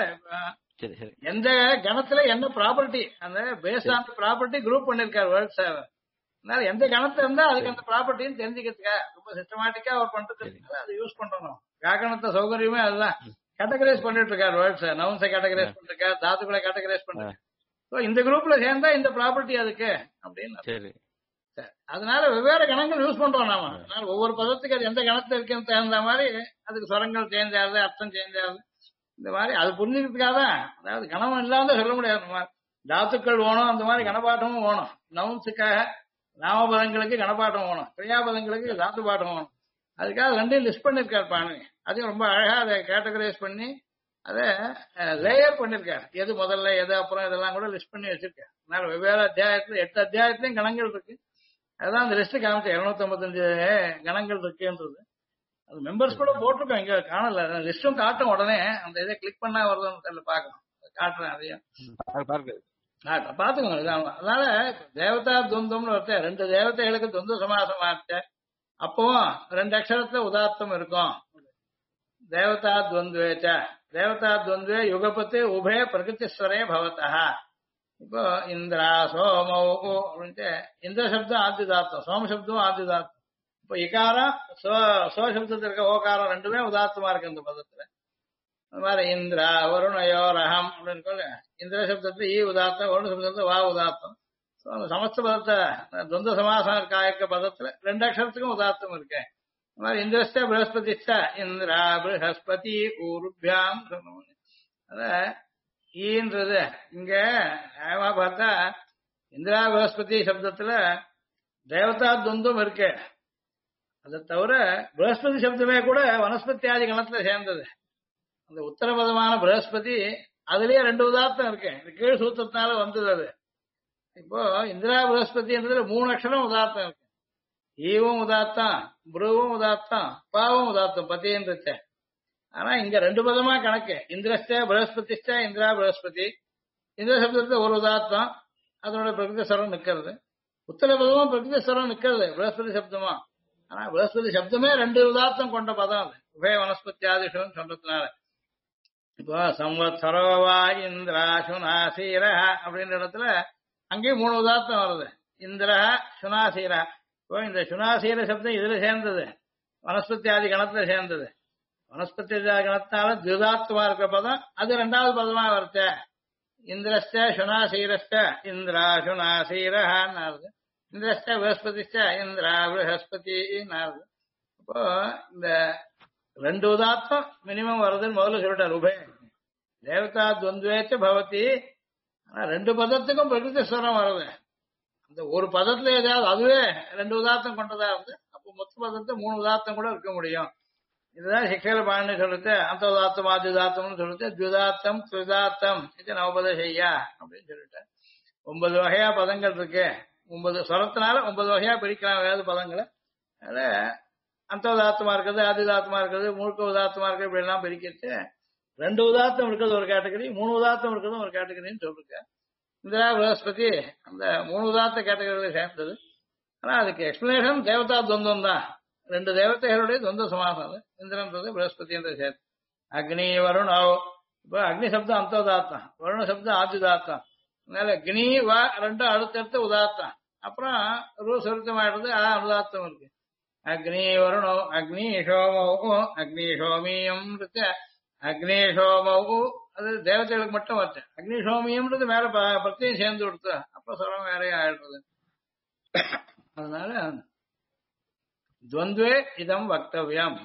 எந்த கணத்துல என்ன ப்ராப்பர்ட்டி, அந்த பேஸ்ட் ஆன் ப்ராப்பர்ட்டி குரூப் பண்ணிருக்காரு வேர்ட்ஸ். அதனால எந்த கணத்துல இருந்தா அதுக்கு அந்த ப்ராப்பர்ட்டின்னு தெரிஞ்சுக்கிறதுக்கா ரொம்ப சிஸ்டமேட்டிக்கா அவர் பண்றது அது யூஸ் பண்றோம். வியாக்கரணத்தை சௌகரியமே அதுதான். கேட்டகரைஸ் பண்ணிட்டு இருக்காரு வேர்ட்ஸ். நவுன்ஸை கேட்டகரைஸ் பண்ணிருக்காரு, தாத்துக்களை கேட்டகரைஸ் பண்ணிருக்காரு. இந்த குரூப்ல சேர்ந்தா இந்த ப்ராப்பர்ட்டி அதுக்கு அப்படின்னு. அதனால வெவ்வேறு கணங்கள் யூஸ் பண்றோம் நாம. அதனால ஒவ்வொரு பதத்துக்கு அது எந்த கணத்துல இருக்குன்னு தகுந்த மாதிரி அதுக்கு சொரங்கள் சேஞ்ச் ஆகுது, அர்த்தம் சேஞ்ச் ஆகுது. இந்த மாதிரி அது புரிஞ்சுக்கிறதுக்காக தான். அதாவது கணம் இல்லாம சொல்ல முடியாது. தாத்துக்கள் வேணும், அந்த மாதிரி கணப்பாட்டமும் வேணும். நவுன்ஸுக்காக நாமபதங்களுக்கு கணப்பாட்டம் வேணும், கிரியாபதங்களுக்கு தாத்து பாட்டம் வேணும். அதுக்காக ரெண்டையும் லிஸ்ட் பண்ணிருக்காரு பாணி. அதையும் ரொம்ப அழகா அதை கேட்டகரைஸ் பண்ணி அதை லேயர் பண்ணிருக்காரு. எது முதல்ல எது அப்புறம் இதெல்லாம் கூட லிஸ்ட் பண்ணி வச்சிருக்காரு. அதனால வெவ்வேறு அத்தியாயத்துல 8 அத்தியாயத்திலையும் கணங்கள் இருக்கு. அதுதான் அந்த லிஸ்ட் காமிச்சேன். 255 கணங்கள் இருக்குன்றது. அது மெம்பர்ஸ் கூட போட்டிருக்கோம், இங்க காணல. லிஸ்டும் காட்டும் உடனே அந்த இதை கிளிக் பண்ணா வருதுன்னு பார்க்கணும். காட்டுறேன் அதையும் பாத்துக்கோங்க. அதனால தேவதா துவந்தம்னு ஒருத்த ரெண்டு தேவதைகளுக்கு துவந்த சமாசம் ஆச்ச. அப்பவும் 2 அக்ஷரத்துல உதார்த்தம் இருக்கும். தேவதா துவந்துவேச்ச தேவதா துவந்துவே யுகபத்து உபய பிரகிருதிஸ்வரே பவத்தா. இப்போ இந்திரா சோமோ அப்படின்ட்டு இந்திர சப்தம் ஆத்யுதார்த்தம், சோம சப்தம் ஆத்யுதார்த்தம். இப்போ இகாரம் சோசப்தத்தில் இருக்க ஓகாரம் ரெண்டுமே உதார்த்தமா இருக்கு இந்த பதத்துல. அது மாதிரி இந்திரா வருணயோ ரகம் அப்படின்னு இந்திர சப்தத்துல ஈ உதார்த்தம், வருண சப்தத்துல வா உதார்த்தம். சமஸ்த பதத்தை துவந்த சமாசம் இருக்க பதத்துல 2 அக்ஷரத்துக்கும் உதார்த்தம் இருக்கு. அது மாதிரி இந்திரஸ்த பிரகஸ்பதிஸ்த இந்திரா பிரகஸ்பதி ஊருபியாம். அத ஈன்றது இங்க நியாயமா பார்த்தா இந்திரா பிரகஸ்பதி சப்தத்துல தேவதா துவந்தம் இருக்கு. அதை தவிர பிரகஸ்பதி சப்தமே கூட வனஸ்பதி ஆதி கணத்துல சேர்ந்தது. அந்த உத்தரபதமான பிரகஸ்பதி அதுலயே 2 உதார்த்தம் இருக்கு. கீழ் சூத்திரத்தினால வந்தது அது. இப்போ இந்திரா பிரகஸ்பதின்றதுல 3 அக்ஷரம் உதார்த்தம் இருக்கு. ஈவும் உதார்த்தம், புருவும் உதார்த்தம், பாவும் உதார்த்தம் பத்தின்றச்ச. ஆனா இங்க 2 பதமா கணக்கு. இந்திரஸ்ட பிரகஸ்பதிஷ்ட இந்திரா பிரகஸ்பதி. இந்திர சப்தத்துல ஒரு உதார்த்தம், அதனோட பிரகிருத ஸ்வரம் நிக்கிறது. உத்தர பதமும் பிரகிருதிஸ்வரம் நிக்கிறது பிரகஸ்பதி சப்தமா. ஆனா பிரகஸ்பதி சப்தமே ரெண்டு உதார்த்தம் கொண்ட பதம் அது உபய வனஸ்பதி ஆதிஷம் சொல்றதுனால. இப்போ சம்வத்சரோவா இந்திராசுனாசீர அப்படின்ற இடத்துல அங்கேயும் மூணு உதார்த்தம் வருது. இந்திரா சுனாசீரா. இப்போ இந்த சுனாசீர சப்தம் இதுல சேர்ந்தது, வனஸ்பதி ஆதி கணத்துல சேர்ந்தது. வனஸ்பதி ஆதி கணத்தினால துதார்த்தமா இருக்கிற பதம் அது ரெண்டாவது பதமா வருத்த. இந்திரஸ்ட சுனாசீரஸ்ட இந்திரா சுனாசீரஹான்னு. இந்திரஸ்ட பிரகஸ்பதிஸ்ட இந்திரா பிரகஸ்பதினாரு. இப்போ இந்த ரெண்டு உதார்த்தம் மினிமம் வருதுன்னு முதல்ல சொல்லிட்டார் உபயம். தேவதா துவந்துவேச்ச பவதி. ஆனா ரெண்டு பதத்துக்கும் பிரகிருதிஸ்வரம் வருது. அந்த ஒரு பதத்துல ஏதாவது அதுவே ரெண்டு உதார்த்தம் கொண்டதா இருந்து அப்போ மொத்த பதத்தை மூணு உதார்த்தம் கூட இருக்க முடியும். இதுதான் சிக்கையில பாணி சொல்லிட்டு அந்த உதார்த்தம் ஆதி உதார்த்தம்னு சொல்லிட்டு துதார்த்தம் துதார்த்தம் இது நவபத செய்யா அப்படின்னு சொல்லிட்டேன். 9 வகையா பதங்கள் இருக்கு. 9 ஸ்வரத்தினால 9 வகையா பிரிக்கலாம் வேத பதங்களை. அதுல அந்த உதார்த்தமா இருக்குது, ஆதி உதார்த்தமா இருக்குது, முழுக்க உதார்த்தமா இருக்குது, இப்படி எல்லாம் பிரிக்கிட்டு ரெண்டு உதார்த்தம் இருக்கிறது ஒரு கேட்டகரி, மூணு உதார்த்தம் இருக்கிறது ஒரு கேட்டகரின்னு சொல்லிருக்கேன். இந்திரா பிரகஸ்பதி அந்த மூணு உதார்த்த கேட்டகரியில சேர்ந்தது. ஆனா அதுக்கு எக்ஸ்பிளனேஷன் தேவதா துவந்தம் தான். ரெண்டு தேவதைகளுடைய துவந்த சமாசம் அது. இந்திரன்றது பிரகஸ்பதின்ற சேர்த்து. அக்னி வருணோ. இப்போ அக்னி சப்தம் அந்த உதார்த்தம், வருண சப்தம் ஆதி உதார்த்தம். அதனால அக்னி வா ரெண்டும் அடுத்தடுத்து உதார்த்தம். அப்புறம் ரூ சொருத்தமாயிடுறது அனுதார்த்தம் இருக்கு. அக்னி வருணோ அக்னி சோமோ அக்னி சோமியம் இருக்கு. அக்னி சோமவு அது தேவதைகளுக்கு மட்டும் வருது. அக்னி சோமியம்ன்றது மேல பிரத்தியம் சேர்ந்து கொடுத்து அப்புறம் சொல்லம் வேறையும் ஆயிடுறது. அதனால துவந்துவே இதம் வக்தவியம்.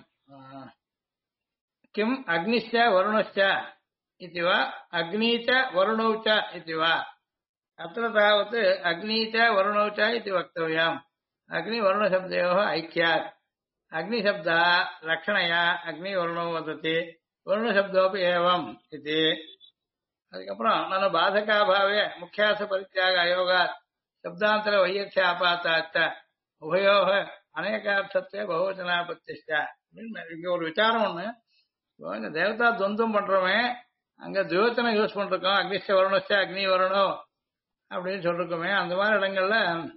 கிம் அக்னிச்ச வருணச்ச इति वा अग्नि च वरुणौ च इति वा. अत्र तावत् अग्नि च वरुणौ च इति वक्तव्यम्. अग्निवरुणशब्दयोः ऐक्यात्. अग्निशब्दः लक्षणया अग्निवरुणौ वदति, वरुणशब्दोऽपि एवम् इति. அதுக்கப்புறம் நன பாதகாபாவே முக்கியாச பரித்தியாக அயோகாத் சப்தாந்தர வையட்ச ஆபாத்தாச்ச உபயோக அநேகார்த்தத்தை பகுவச்சனாபத்திஷ்ட. இங்க ஒரு விசாரம் ஒண்ணு. இந்த தேவதா துவந்தம் பண்றோமே அங்க துவச்சனை யூஸ் பண்றோம். அக்னிஷ்ட வருணச்ச அக்னி வருணம் அப்படின்னு சொல்லிருக்கோமே, அந்த மாதிரி இடங்கள்ல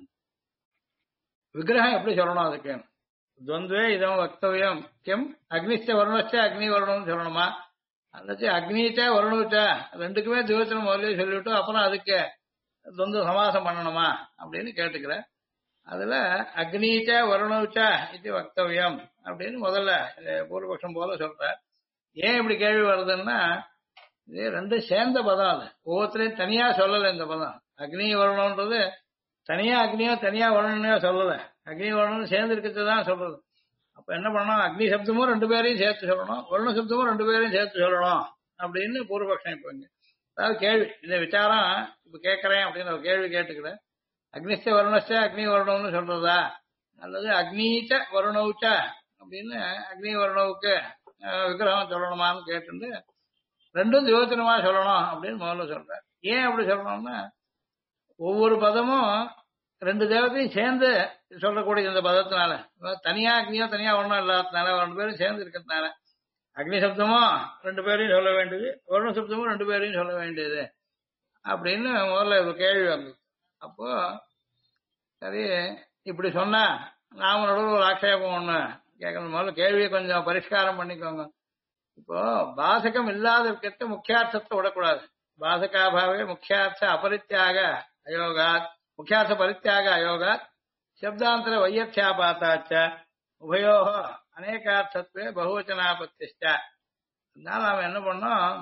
விக்கிரகம் எப்படி சொல்லணும்? அதுக்கு துவந்துவே இதம் வக்தவியம். கிம் அக்னிஷ்ட வருணச்ச அக்னி வருணம்னு சொல்லணுமா, அல்லது அக்னிச்ச வருணச்ச ரெண்டுக்குமே துவச்சனம் முதலே சொல்லிவிட்டு அப்புறம் அதுக்கு துவந்து சமாசம் பண்ணணுமா அப்படின்னு கேட்டுக்கிறேன். அதுல அக்னிச்ச வருணச்ச இது வக்தவியம் அப்படின்னு முதல்ல பூர்வபக்ஷம் போல சொல்றார். ஏன் இப்படி கேள்வி வருதுன்னா, இது ரெண்டும் சேர்ந்த பதம். அது ஒவ்வொருத்தரையும் தனியா சொல்லல. இந்த பதம் அக்னி வருணம்ன்றது தனியா அக்னியோ தனியா வருணனையோ சொல்லல, அக்னி வருணம் சேர்ந்து இருக்கிறதுதான் சொல்றது. அப்ப என்ன பண்ணணும், அக்னி சப்தமும் ரெண்டு பேரையும் சேர்த்து சொல்லணும், வருண சப்தமும் ரெண்டு பேரையும் சேர்த்து சொல்லணும் அப்படின்னு பூர்வபக்ஷம். இப்ப இங்க அதாவது கேள்வி, இந்த விசாரம் இப்ப கேட்கறேன் அப்படின்னு ஒரு கேள்வி கேட்டுக்கிறேன். அக்னிச்ச வருணச்ச அக்னி வருணம்னு சொல்றதா, அல்லது அக்னீச்ச வருணவுச்ச அப்படின்னு அக்னி வருணவுக்கு விக்கிரகம் சொல்லணுமான்னு கேட்டு ரெண்டும் யோசனமா சொல்லணும் அப்படின்னு முதல்ல சொல்றேன். ஏன் அப்படி சொல்லணும்னா, ஒவ்வொரு பதமும் ரெண்டு தேவத்தையும் சேர்ந்து சொல்லக்கூடிய இந்த பதத்தினால, தனியா அக்னியோ தனியா வருணம் இல்லாததுனால ரெண்டு பேரும் சேர்ந்து இருக்கிறதுனால அக்னி சப்தமும் ரெண்டு பேரையும் சொல்ல வேண்டியது, வருண சப்தமும் ரெண்டு பேரையும் சொல்ல வேண்டியது அப்படின்னு முதல்ல ஒரு கேள்வி வந்தது. அப்போ சரி இப்படி சொன்னா நாம நடுவில் ஒரு ஆட்சேபம் ஒண்ணு கேட்கணும். முதல்ல கேள்வியை கொஞ்சம் பரிஷ்காரம் பண்ணிக்கோங்க. இப்போ பாசகம் இல்லாத இருக்கிறது முக்கியார்த்தத்தை விடக்கூடாது. பாசகாபாவே முக்கியார்த்த அபரித்தியாக அயோகாத், முக்கியார்த்த பரித்தியாக அயோகாத் சப்தாந்தர வையத்யாபாத்தாச்ச உபயோக அநேகார்த்தத்துவே பகுவச்சனாபத்திஷ்ட. அதனால நாம என்ன பண்ணோம்,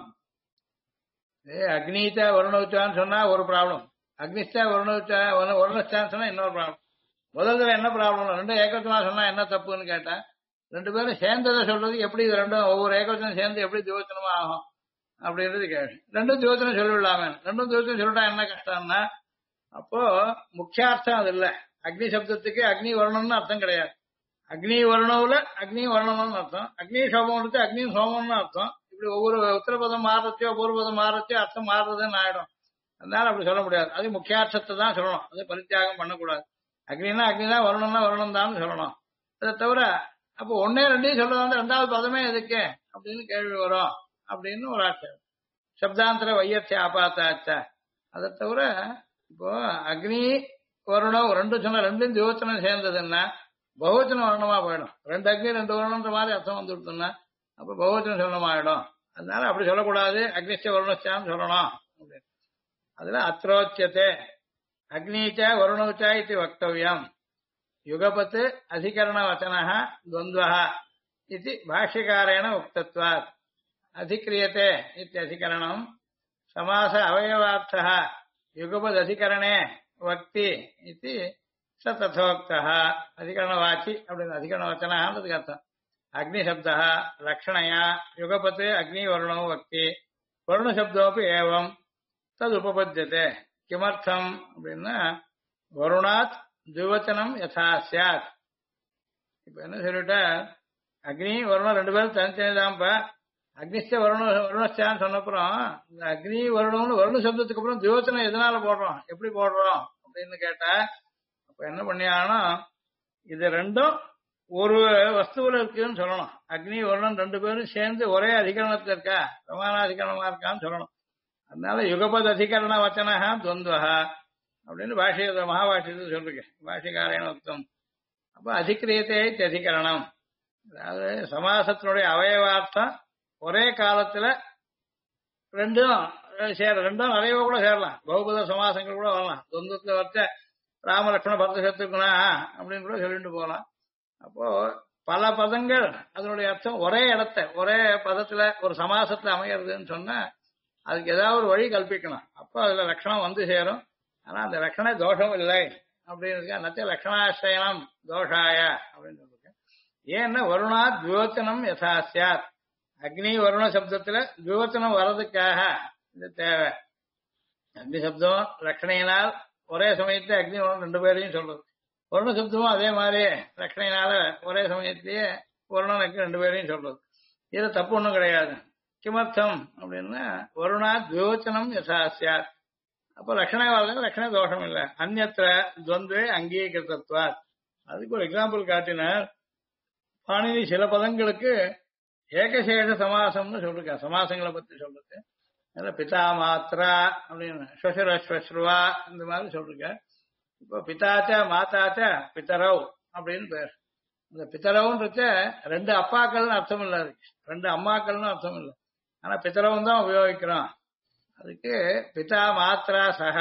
அக்னிச்ச வருணவுச்சான்னு சொன்னா ஒரு ப்ராப்ளம், அக்னிஷ்டா வருணவுச்சா வருணச்சான்னு சொன்னா இன்னொரு ப்ராப்ளம். முதல்ல என்ன ப்ராப்ளம், ரெண்டும் ஏகவச்சனா சொன்னா என்ன தப்புன்னு கேட்டா, ரெண்டு பேரும் சேர்ந்ததை சொல்றது எப்படி, இது ரெண்டும் ஒவ்வொரு ஏகவச்சனம் சேர்ந்து எப்படி தியோச்சனமா ஆகும் அப்படின்றது கேள்வி. ரெண்டும் தியோச்சனம் சொல்லிவிடலாமே, ரெண்டும் தியோச்சனம் சொல்லிட்டா என்ன கஷ்டம்னா, அப்போ முக்கியார்த்தம் அது இல்ல. அக்னி சப்தத்துக்கு அக்னி வருணம்னு அர்த்தம் கிடையாது. அக்னி வருணவுல அக்னி வருணம்னு அர்த்தம், அக்னி சோமம்னுக்கு அக்னி சோமம்னு அர்த்தம். இப்படி ஒவ்வொரு உத்தரபதம் மாறச்சோ பூர்வபதம் மாறச்சோ அர்த்தம் மாறுறதுன்னு ஆயிடும். அதனால அப்படி சொல்ல முடியாது. அது முக்கியார்த்தத்தை தான் சொல்லணும், அது பரித்தியாகம் பண்ணக்கூடாது. அக்னினா அக்னினா வருணம்னா வருணம் தான் சொல்லணும். அதை தவிர அப்போ ஒன்னே ரெண்டையும் சொல்றது வந்து ரெண்டாவது பதமே எதுக்கு அப்படின்னு கேள்வி வரும் அப்படின்னு ஒரு ஆட்சேபம். சப்தாந்தர வையத்திய ஆபாத்தாச்ச. அதை தவிர இப்போ அக்னி வருணம் ரெண்டு சொன்ன ரெண்டும் தியோச்சனம் சேர்ந்ததுன்னா பகுவச்சன வருணமா போயிடும். ரெண்டு அக்னி ரெண்டு வருணன்ற மாதிரி அர்த்தம் வந்துடுதுன்னா அப்ப பகுவச்சன சொல்லமாயிடும். அதனால அப்படி சொல்லக்கூடாது, அக்னிச்ச வருணச்சான்னு சொல்லணும். அதுல அத்ரோச்சியத்தை அக்னீச்ச வருணோச்ச இது வக்தவியம் யுகபத் அதிகரண வச்சன துவந்த்வ இது பாஷ்யக்காரேண உக்தத்வாத் अधिक्रियते इत्यधिकरणम् समास अवयवार्थः युगपद् अधिकरणे वक्ति इति स तथोक्तः अधिकरणवाचि அப்படின்னு அதிகரணவச்சனன்றதுக்கு அர்த்தம். அக்னி சப்தः லக்ஷணயா யுகபத் அக்னி வருணோ வக்தி வருண சப்தோபி ஏவம் தது உபபத்யதே. கிமர்த்தம் அப்படின்னா வருணாத் द्विवचனம் யதா ஸ்யாத். இப்ப என்ன சொல்லிட்ட, அக்னி வருணம் ரெண்டு பேரும் தனித்தனிதான்ப்ப. அக்னிச்ச வருணச்சான்னு சொன்னப்புறம் இந்த அக்னி வருணம்னு வருண சப்தத்துக்கு அப்புறம் தியோச்சனம் எதனால போடுறோம், எப்படி போடுறோம் அப்படின்னு கேட்டா, அப்ப என்ன பண்ணியானோ இது ரெண்டும் ஒரு வஸ்துவில இருக்குன்னு சொல்லணும். அக்னி வருணம் ரெண்டு பேரும் சேர்ந்து ஒரே அதிகரணத்துல இருக்கா, சமானாதிகரணமா இருக்கான்னு சொல்லணும். அதனால யுகபத் அதிகரண வச்சனஹா துவந்த்வஹா அப்படின்னு பாஷ்ய மகாபாஷ்யத்தை சொல்றேன். பாஷ்யக்காரேன உக்தம். அப்ப அதிக்கிரியத்தை அதிகரணம், அதாவது சமாசத்தினுடைய அவயவார்த்தம் ஒரே காலத்துல ரெண்டும் ரெண்டும் நிறைய கூட சேரலாம். பகுபத சமாசங்கள் கூட வரலாம். துவந்தத்துல வச்ச ராமலட்சுமண பரத சத்துக்குணா அப்படின்னு கூட சொல்லிட்டு போகலாம். அப்போ பல பதங்கள் அதனுடைய அர்த்தம் ஒரே இடத்த ஒரே பதத்துல ஒரு சமாசத்துல அமைகிறதுன்னு சொன்னா அதுக்கு ஏதாவது ஒரு வழி கல்பிக்கணும். அப்போ அதுல லட்சணம் வந்து சேரும். ஆனா அந்த லட்சண தோஷம் இல்லை அப்படின்னு நச்ச லட்சணாசிரயணம் தோஷாய அப்படின்னு சொல்லிருக்கேன். ஏன்னா வருணா தியோச்சனம் யதா ஸ்யாத், அக்னி வருண சப்தத்துல தியோச்சனம் வர்றதுக்காக இது தேவை. அக்னி சப்தம் லட்சணையினால் ஒரே சமயத்துல அக்னி வருணம் ரெண்டு பேரையும் சொல்றது. வருண சப்தமும் அதே மாதிரி லட்சணையினால ஒரே சமயத்திலேயே வருணனுக்கு ரெண்டு பேரையும் சொல்றது. இது தப்பு ஒண்ணும் கிடையாது. கிமர்த்தம் அப்படின்னா வருணா தியோச்சனம் யதா ஸ்யாத். அப்ப லட்சண வாழ்க்கை லட்சண தோஷம் இல்லை. அந்நத்திர துவந்த்வே அங்கீகிருத்தத்வாத். அதுக்கு ஒரு எக்ஸாம்பிள் காட்டினார். பாணினி சில பதங்களுக்கு ஏகசேஷ சமாசம்னு சொல்லிருக்க. சமாசங்களை பத்தி சொல்றது பிதா மாத்ரா அப்படின்னு ஸ்வசுரஸ்வஸ்ருவா இந்த மாதிரி சொல்லிருக்க. இப்போ பிதாச்ச மாதாச்ச பிதரவ் அப்படின்னு பேர். இந்த பிதரவுன்றச்ச ரெண்டு அப்பாக்கள்னு அர்த்தம் இல்லை, அதுக்கு ரெண்டு அம்மாக்கள்னு அர்த்தம் இல்லை. ஆனா பிதரவும் தான் உபயோகிக்கிறோம். அதுக்கு பிதா மாத்ரா சக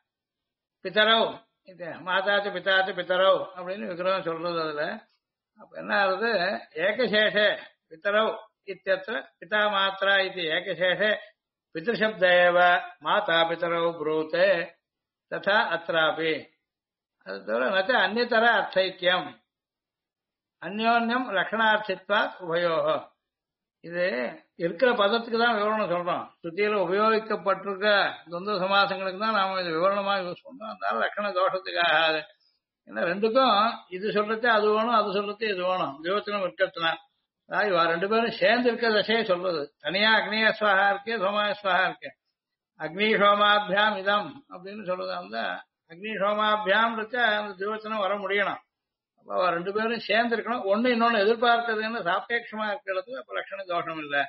பிதரவ் இது மாதாச்ச பிதாச்ச பிதரவ் அப்படின்னு விக்கிரகம் சொல்றது. அதுல அப்ப என்ன ஆகுது, ஏகசேஷ பிதரவ் இத்தியத்திர பிதா மாத்ரா இது ஏகசேஷ பிதൃசப்த ஏவ மாதா பிதரவ் ப்ரூதே ததா அத்ராபி. அது தவிர நச்ச அந்நியதர அர்த்தைக்கியம் அந்யோன்யம் லக்ஷணார்த்தித்வாத் உபயோக. இது இருக்கிற பதத்துக்கு தான் விவரணம் சொல்றோம். ஸ்ருதியில உபயோகிக்கப்பட்டிருக்க துவந்த சமாசங்களுக்கு தான் நாம இது விவரணமா யூஸ் பண்றோம். அதனால லட்சண தோஷத்துக்காக ஆகாது. ஏன்னா ரெண்டுக்கும் இது சொல்றது அது வேணும், அது சொல்றது இது வேணும். தியோச்சனம் இருக்கிறதுனா இவ ரெண்டு பேரும் சேர்ந்து இருக்க தசையே சொல்றது. தனியா அக்னிய ஸ்வாகா இருக்கு, சோமாய ஸ்வாகா இருக்கு. அக்னி சோமாபியாம் இதம் அப்படின்னு சொல்றது. அந்த அக்னி சோமாபியாம் அந்த தியோச்சனம் வர முடியணும். அப்ப ரெண்டு பேரும் சேர்ந்து இருக்கணும். ஒண்ணு இன்னொன்னு எதிர்பார்க்கறதுன்னு சாப்பேட்சமா இருக்கிறது. அப்ப லட்சண தோஷம் இல்லை.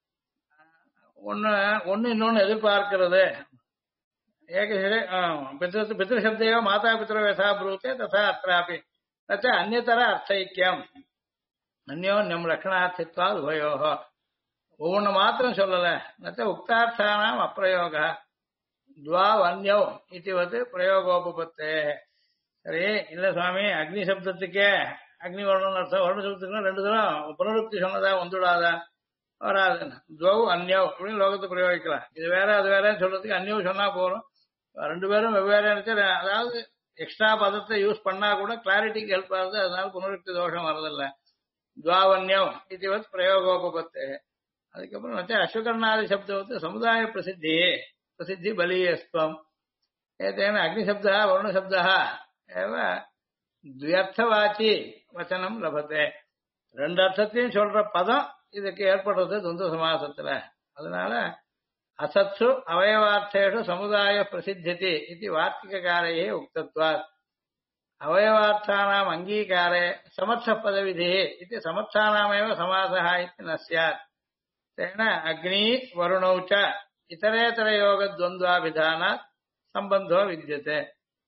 ஒண்ணு இன்னொன்னு எதிர்பார்க்கிறது. பித்ருசப்தேவ மாதா பித்ரோ யதா ப்ரூதே ததா அத்ராபி நச்ச அந்நியதர அர்த்தைக்கியம் அந்யோன்யம் லக்ஷணார்த்தித்வா உபயோக. ஒவ்வொன்னு மாத்திரம் சொல்லல. நச்ச உக்தார்த்தானாம் அப்பிரயோக துவா வன்யோ இது பிரயோகோபத்தே. சரி இல்ல சுவாமி, அக்னி சப்தத்துக்கே அக்னி வருணம் அர்த்தம், வருண சப்தத்துக்கு ரெண்டு தரம் புனருக்தி சொன்னதா வந்துடாதா? வராதுன்னு துவ அந்யோ அப்படின்னு லோகத்தை பிரயோகிக்கலாம். இது வேற அது வேறன்னு சொல்றதுக்கு அந்யோ சொன்னா போறோம். ரெண்டு பேரும் வெவ்வேறு, அதாவது எக்ஸ்ட்ரா பதத்தை யூஸ் பண்ணா கூட கிளாரிட்டிக்கு ஹெல்ப் ஆகுது. அதனால புனருக்தி தோஷம் வரதில்லை. துவாவன்யம் இது பிரயோகோபத்தே. அதுக்கப்புறம் வச்சா அஸ்வகர்ணாதி சப்தவத்து சமுதாய பிரசித்தி பலியஸ்துவம் ஏதேன அக்னிசப்தா வருணசப்தா ஏவ துவர்த்தவாச்சி வச்சனம் லபத்தே. ரெண்டு அர்த்தத்தையும் சொல்ற பதம் இதுக்கு ஏற்படுறது துவந்த சமாசத்துல. அதனால அசத்சு அவயவார்த்தேஷு சமுதாய பிரசித்தி இது வார்த்திகாரையே உக்தத்வாத் அவயவார்த்தானாம் அங்கீகாரே சமர்த்த பதவிதி இது சமர்த்தானாமேவ சமாசः இति न स्यात्. तेन अग्नि वरुणौ च इतरेतर योग द्वन्द्वाभिधानात् संबंधो विद्यते.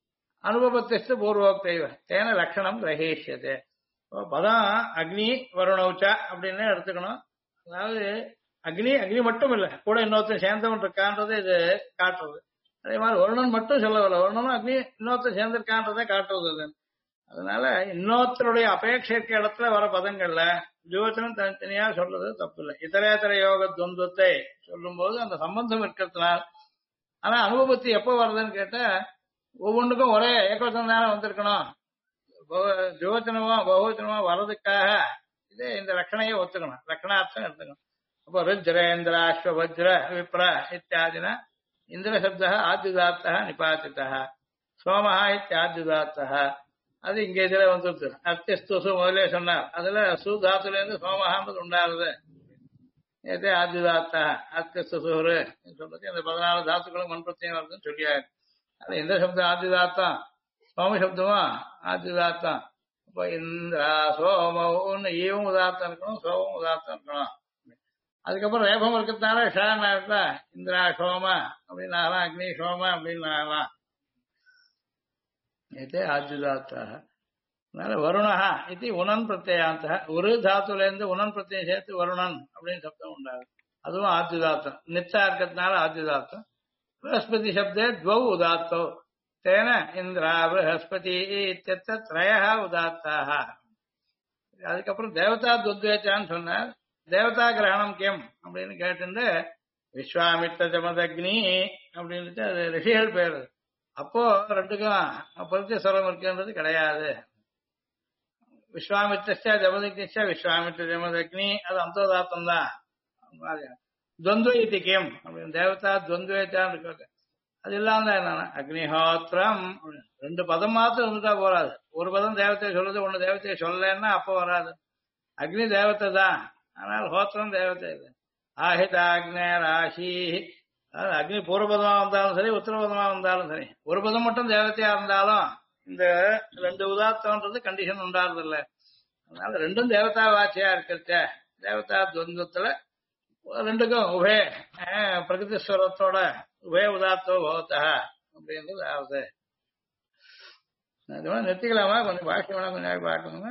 அனுபவத்திஸ்து பூர்வோக்தைவ தேன லட்சணம் கிரகிஷ்யதே. பதம் அக்னி வருணவுச்சா அப்படின்னு எடுத்துக்கணும். அதாவது அக்னி அக்னி மட்டும் இல்ல, கூட இன்னொருத்தன் சேர்ந்தவன் இருக்கான்றது இது காட்டுறது. அதே மாதிரி வருணன் மட்டும் சொல்லவில்லை, வருணனும் அக்னி இன்னொருத்தர் சேர்ந்திருக்கான்றதை காட்டுறது அது. அதனால இன்னொருத்தருடைய அபேட்சைக்கு இடத்துல வர பதங்கள்ல ஜோதிடம் தனித்தனியா சொல்றது தப்பு இல்லை. இதரேதர யோக துவந்தத்தை சொல்லும் போது அந்த சம்பந்தம் இருக்கிறதுனால. ஆனா அனுபவத்தி எப்போ வருதுன்னு கேட்டா ஒவ்வொன்றுக்கும் ஒரே ஏகவசனம் தானே வந்திருக்கணும். ஜோதினமா பகுவச்சனமா வர்றதுக்காக இதே இந்த லட்சணையை ஒத்துக்கணும், லட்சணார்த்தம் எடுத்துக்கணும். அப்போ ருஜ்ரேந்திர அஸ்வஜ்ர விப்ர இத்தியாதினா இந்திர சப்த ஆத்யுதாத்த நிபாத்தித சோமஹா இத்தியாத்யுதாத்த அது இங்க இதுல வந்துருது. அர்த்திஸ்து முதலே சொன்னார், அதுல சுதாத்துல இருந்து சோமஹான்றது உண்டாகுது. ஏதே ஆத்யுதாத்த அர்த்திஸ்து சுரு சொல்றது இந்த 14 தாத்துக்களும் மண்பிரத்தியம் வருதுன்னு சொல்லியாரு. அது இந்த சப்தம் ஆத்யுதாத்தம், சோம சப்தமும் ஆத்யுதாத்தம். இப்போ இந்திரா சோமன்னு ஈவும் உதார்த்தம் இருக்கணும், சோமம் உதார்த்தம் இருக்கணும். அதுக்கப்புறம் ரேபம் இருக்கிறதுனால ஷான் இருக்கா இந்திரா சோம அப்படின்னு ஆகலாம், அக்னி சோம அப்படின்னு ஆகலாம். இது ஆத்யுதாத்தாக. அதனால வருணஹா இது உணன் பிரத்யாந்த ஒரு தாத்துல இருந்து உணன் பிரத்யம் சேர்த்து வருணன் அப்படின்னு சப்தம் உண்டாகும். அதுவும் ஆத்யுதாத்தம் நிச்சா இருக்கிறதுனால ஆத்யுதாத்தம். बृहस्पति शब्दे द्वौ उदात्तौ तेन इंद्रा बृहस्पति इत्यत्र त्रयः उदात्ताः. அதுக்கப்புறம் தேவதா துத்வேச்சான்னு சொன்னார். தேவதா கிரகணம் கேம் அப்படின்னு கேட்டு விஸ்வாமித்ர ஜமதக்னி அப்படின்ட்டு அது ரிஷிகள் பேரு. அப்போ ரெண்டுக்கும் பிரத்யஸ்வரம் இருக்குன்றது கிடையாது. விஸ்வாமித்ரா ஜமதக்னிச்சா விஸ்வாமித்ர ஜமதக்னி அது அந்தோதாத்தம் தான். துவந்துவ கேம் அப்படின்னு தேவதா துவந்துவேச்சான்னு இருக்காங்க. அது இல்லாம என்னன்னா அக்னிஹோத்திரம் ரெண்டு பதம் மாத்திரம் இருந்துட்டா போறாது. ஒரு பதம் தேவத்தையை சொல்லுது, ஒண்ணு தேவத்தையை சொல்லலைன்னா அப்போ வராது. அக்னி தேவத்தை தான், ஆனால் ஹோத்திரம் தேவத்தை இது. ஆஹித அக்னே ராசி அதாவது அக்னி பூர்வபதமா வந்தாலும் சரி உத்தரபதமா வந்தாலும் சரி, ஒரு பதம் மட்டும் தேவத்தையா இருந்தாலும் இந்த ரெண்டு உதாத்தம்ன்றது கண்டிஷன் உண்டாறது இல்லை. அதனால ரெண்டும் தேவதா வாட்சியா இருக்கிறச்ச தேவதா துவந்தத்துல ரெண்டுக்கும் உபய பிரகிருதிஸ்வரத்தோட உபய உதாத்தோ பவத்தா அப்படின்றது ஆகுது. நிறுத்திக்கலாமா? கொஞ்சம் பாக்கியம் வேணா கொஞ்சம் பார்க்கணுமா?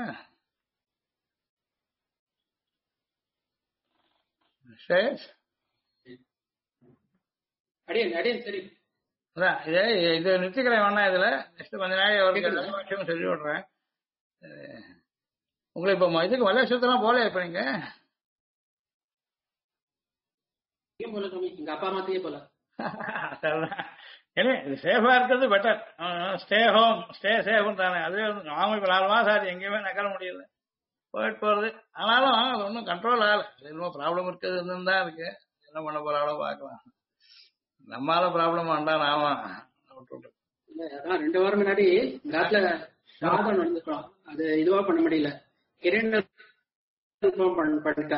இது நிறுத்திக்கிறேன் வேணா. இதுல நெக்ஸ்ட் கொஞ்ச நாள் அவருக்கு எல்லா விஷயமும் சொல்லி விடுறேன். உங்களுக்கு இப்ப இதுக்கு மலேசியத்தெல்லாம் போல இப்ப நீங்க அப்பா அம்மாத்தையே போல ஏன்னா இது சேஃபா இருக்கிறது better. Stay home stay safe தானே. அதுவே நாம இப்ப 4 மாசம் ஆச்சு எங்கேயுமே நகர முடியல, போயிட்டு போறது. ஆனாலும் அது ஒன்றும் கண்ட்ரோல் ஆகல. இன்னும் ப்ராப்ளம் இருக்குது தான் இருக்கு. என்ன பண்ண போறாளோ பார்க்கலாம். நம்மளால ப்ராப்ளம் வேண்டாம் நாம விட்டு. 2 வாரம் முன்னாடி காட்டுல சாதம் நடந்துக்கலாம், அது இதுவா பண்ண முடியல. பண்ணிட்டா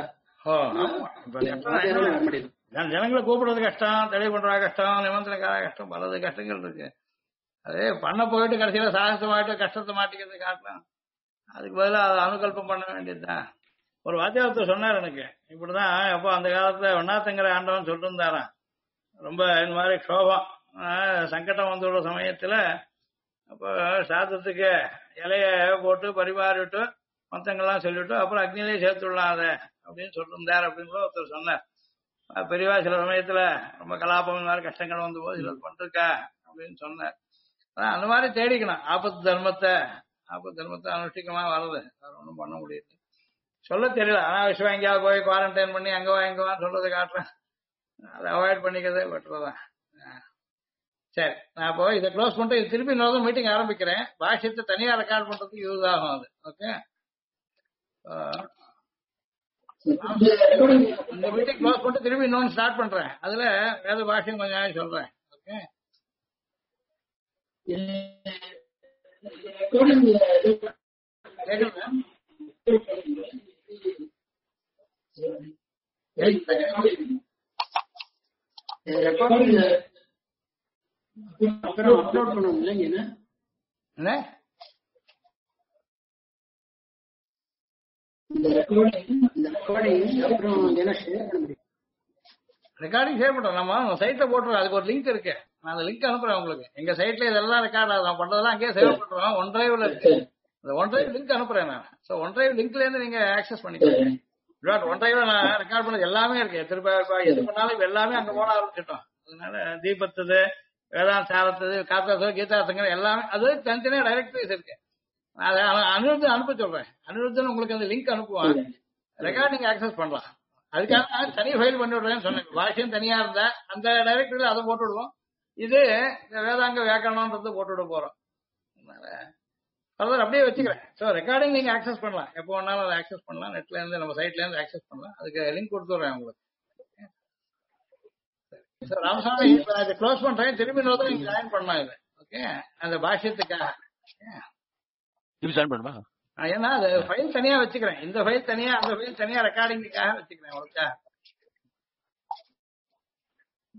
ஜனங்களை கூப்பிடுறது கஷ்டம், தெளிவு பண்றா கஷ்டம், நிமந்திரக்கார கஷ்டம், பலது கஷ்டங்கள் இருக்கு. அதே பண்ண போயிட்டு கடைசியில சாகசமாயிட்டு கஷ்டத்தை மாட்டிக்கிறது காட்டலாம். அதுக்கு பதிலாக அதை அனுகல்பம் பண்ண வேண்டியதுதான். ஒரு வாத்தியாரத்தை சொன்னார் எனக்கு, இப்படிதான் எப்போ அந்த காலத்துல ஒன்னாத்தங்கிற ஆண்டவன் சொல்லிட்டு இருந்தாராம். ரொம்ப இந்த மாதிரி க்ஷோபம் சங்கடம் வந்துள்ள சமயத்துல அப்போ சாதத்துக்கு இலைய போட்டு பரிமாறிட்டு மத்தங்கள்லாம் சொல்லிவிட்டு அப்புறம் அக்னிலேயே சேர்த்துடலாம் அதை அப்படின்னு சொல்லிருந்தார் அப்படின்னு கூட ஒருத்தர் சொன்னார். பெரியவா சில சமயத்துல ரொம்ப கலாபம் இந்த மாதிரி கஷ்டங்கள் வந்து போது சிலர் பண்ணிருக்கா அப்படின்னு சொன்னார். அதான் அந்த மாதிரி தேடிக்கணும். ஆபத்து தர்மத்தை அனுஷ்டிக்கமா வர்றது வேற ஒன்றும் பண்ண முடியாது. சொல்ல தெரியல. அனாவசியமா எங்கேயாவது போய் குவாரண்டைன் பண்ணி அங்கவா எங்கவான்னு சொல்றதை காட்டுறேன். அதை அவாய்ட் பண்ணிக்கிறதே பெட்டர்தான். சரி, நான் இப்போ இதை க்ளோஸ் பண்ணிட்டு இது திருப்பி இன்னொரு மீட்டிங் ஆரம்பிக்கிறேன். பாஷ்யத்தை தனியா ரெக்கார்ட் பண்றதுக்கு யூஸ் ஆகும் அது. ஓகே, இந்த மீட்டிங் க்ளோஸ் பண்ணிட்டு திருப்பி இன்னொன்று ஸ்டார்ட் பண்றேன். அதுல வேத பாஷ்யம் கொஞ்சம் நேரம் சொல்றேன். ஓகே, அப்லோட் பண்ணுவோம் இல்லைங்க? என்ன ரெக்கார்டிங் ஷேர் பண்றோம். நம்ம சைட்ல போட்டுருவோம். அதுக்கு ஒரு லிங்க் இருக்கு. நான் அந்த லிங்க் அனுப்புறேன் உங்களுக்கு. எங்க சைட்ல இதெல்லாம் ரெக்கார்ட் ஆகும், பண்றதெல்லாம் அங்கேயே சேவ் பண்றோம். ஒன் டிரைவ்ல இருக்கு. அந்த ஒன் டிரைவ் லிங்க் அனுப்புறேன் நான். சோ ஒன் டிரைவ் லிங்க்ல இருந்து நீங்க ஆக்சஸ் பண்ணிக்கலாம். ஒன் டிரைவ்ல நான் ரெக்கார்ட் பண்ணது எல்லாமே இருக்கு. திருப்பி எது பண்ணாலும் எல்லாமே அங்க போட ஆரம்பிச்சிட்டோம். அதனால தீபத்தது, வேதாந்த சாரத்தது, காத்தாசோ, கீதாசங்கர் எல்லாமே அது தனித்தனியா டைரக்டரிஸ் இருக்கு. அதை அனிருத்தன் அனுப்ப சொல்றேன். அனிருத்தன் உங்களுக்கு அந்த லிங்க் அனுப்புவான். ரெக்கார்ட் நீங்க ஆக்சஸ் பண்ணலாம். அதுக்காக தனி ஃபைல் பண்ணி விடுறேன்னு சொன்னேன். பாஷ்யம் தனியா இருந்தா அந்த டைரக்டரியில அதை போட்டு விடுவோம். இது வேதாங்க வியாக்கரணம்ன்றது போட்டு விட போறோம். அதான் அப்படியே வச்சுக்கிறேன். ஸோ ரெக்கார்டிங் நீங்க ஆக்சஸ் பண்ணலாம், எப்போ வேணாலும் அதை ஆக்சஸ் பண்ணலாம். நெட்ல இருந்து நம்ம சைட்ல இருந்து ஆக்சஸ் பண்ணலாம். அதுக்கு லிங்க் கொடுத்துட்றேன் உங்களுக்கு. சார் ராமசாமி, இதை க்ளோஸ் பண்றேன். திரும்பி நீங்க ஜாயின் பண்ணலாம் இது. ஓகே, அந்த பாஷ்யத்துக்காக. பண்ணுமா? ஏன்னா அது ஃபைல் தனியா வச்சுக்கிறேன். இந்த ஃபைல் தனியா, அந்த ஃபைல் தனியா ரெக்கார்டிங்காக வச்சுக்கிறேன். உங்களுக்கு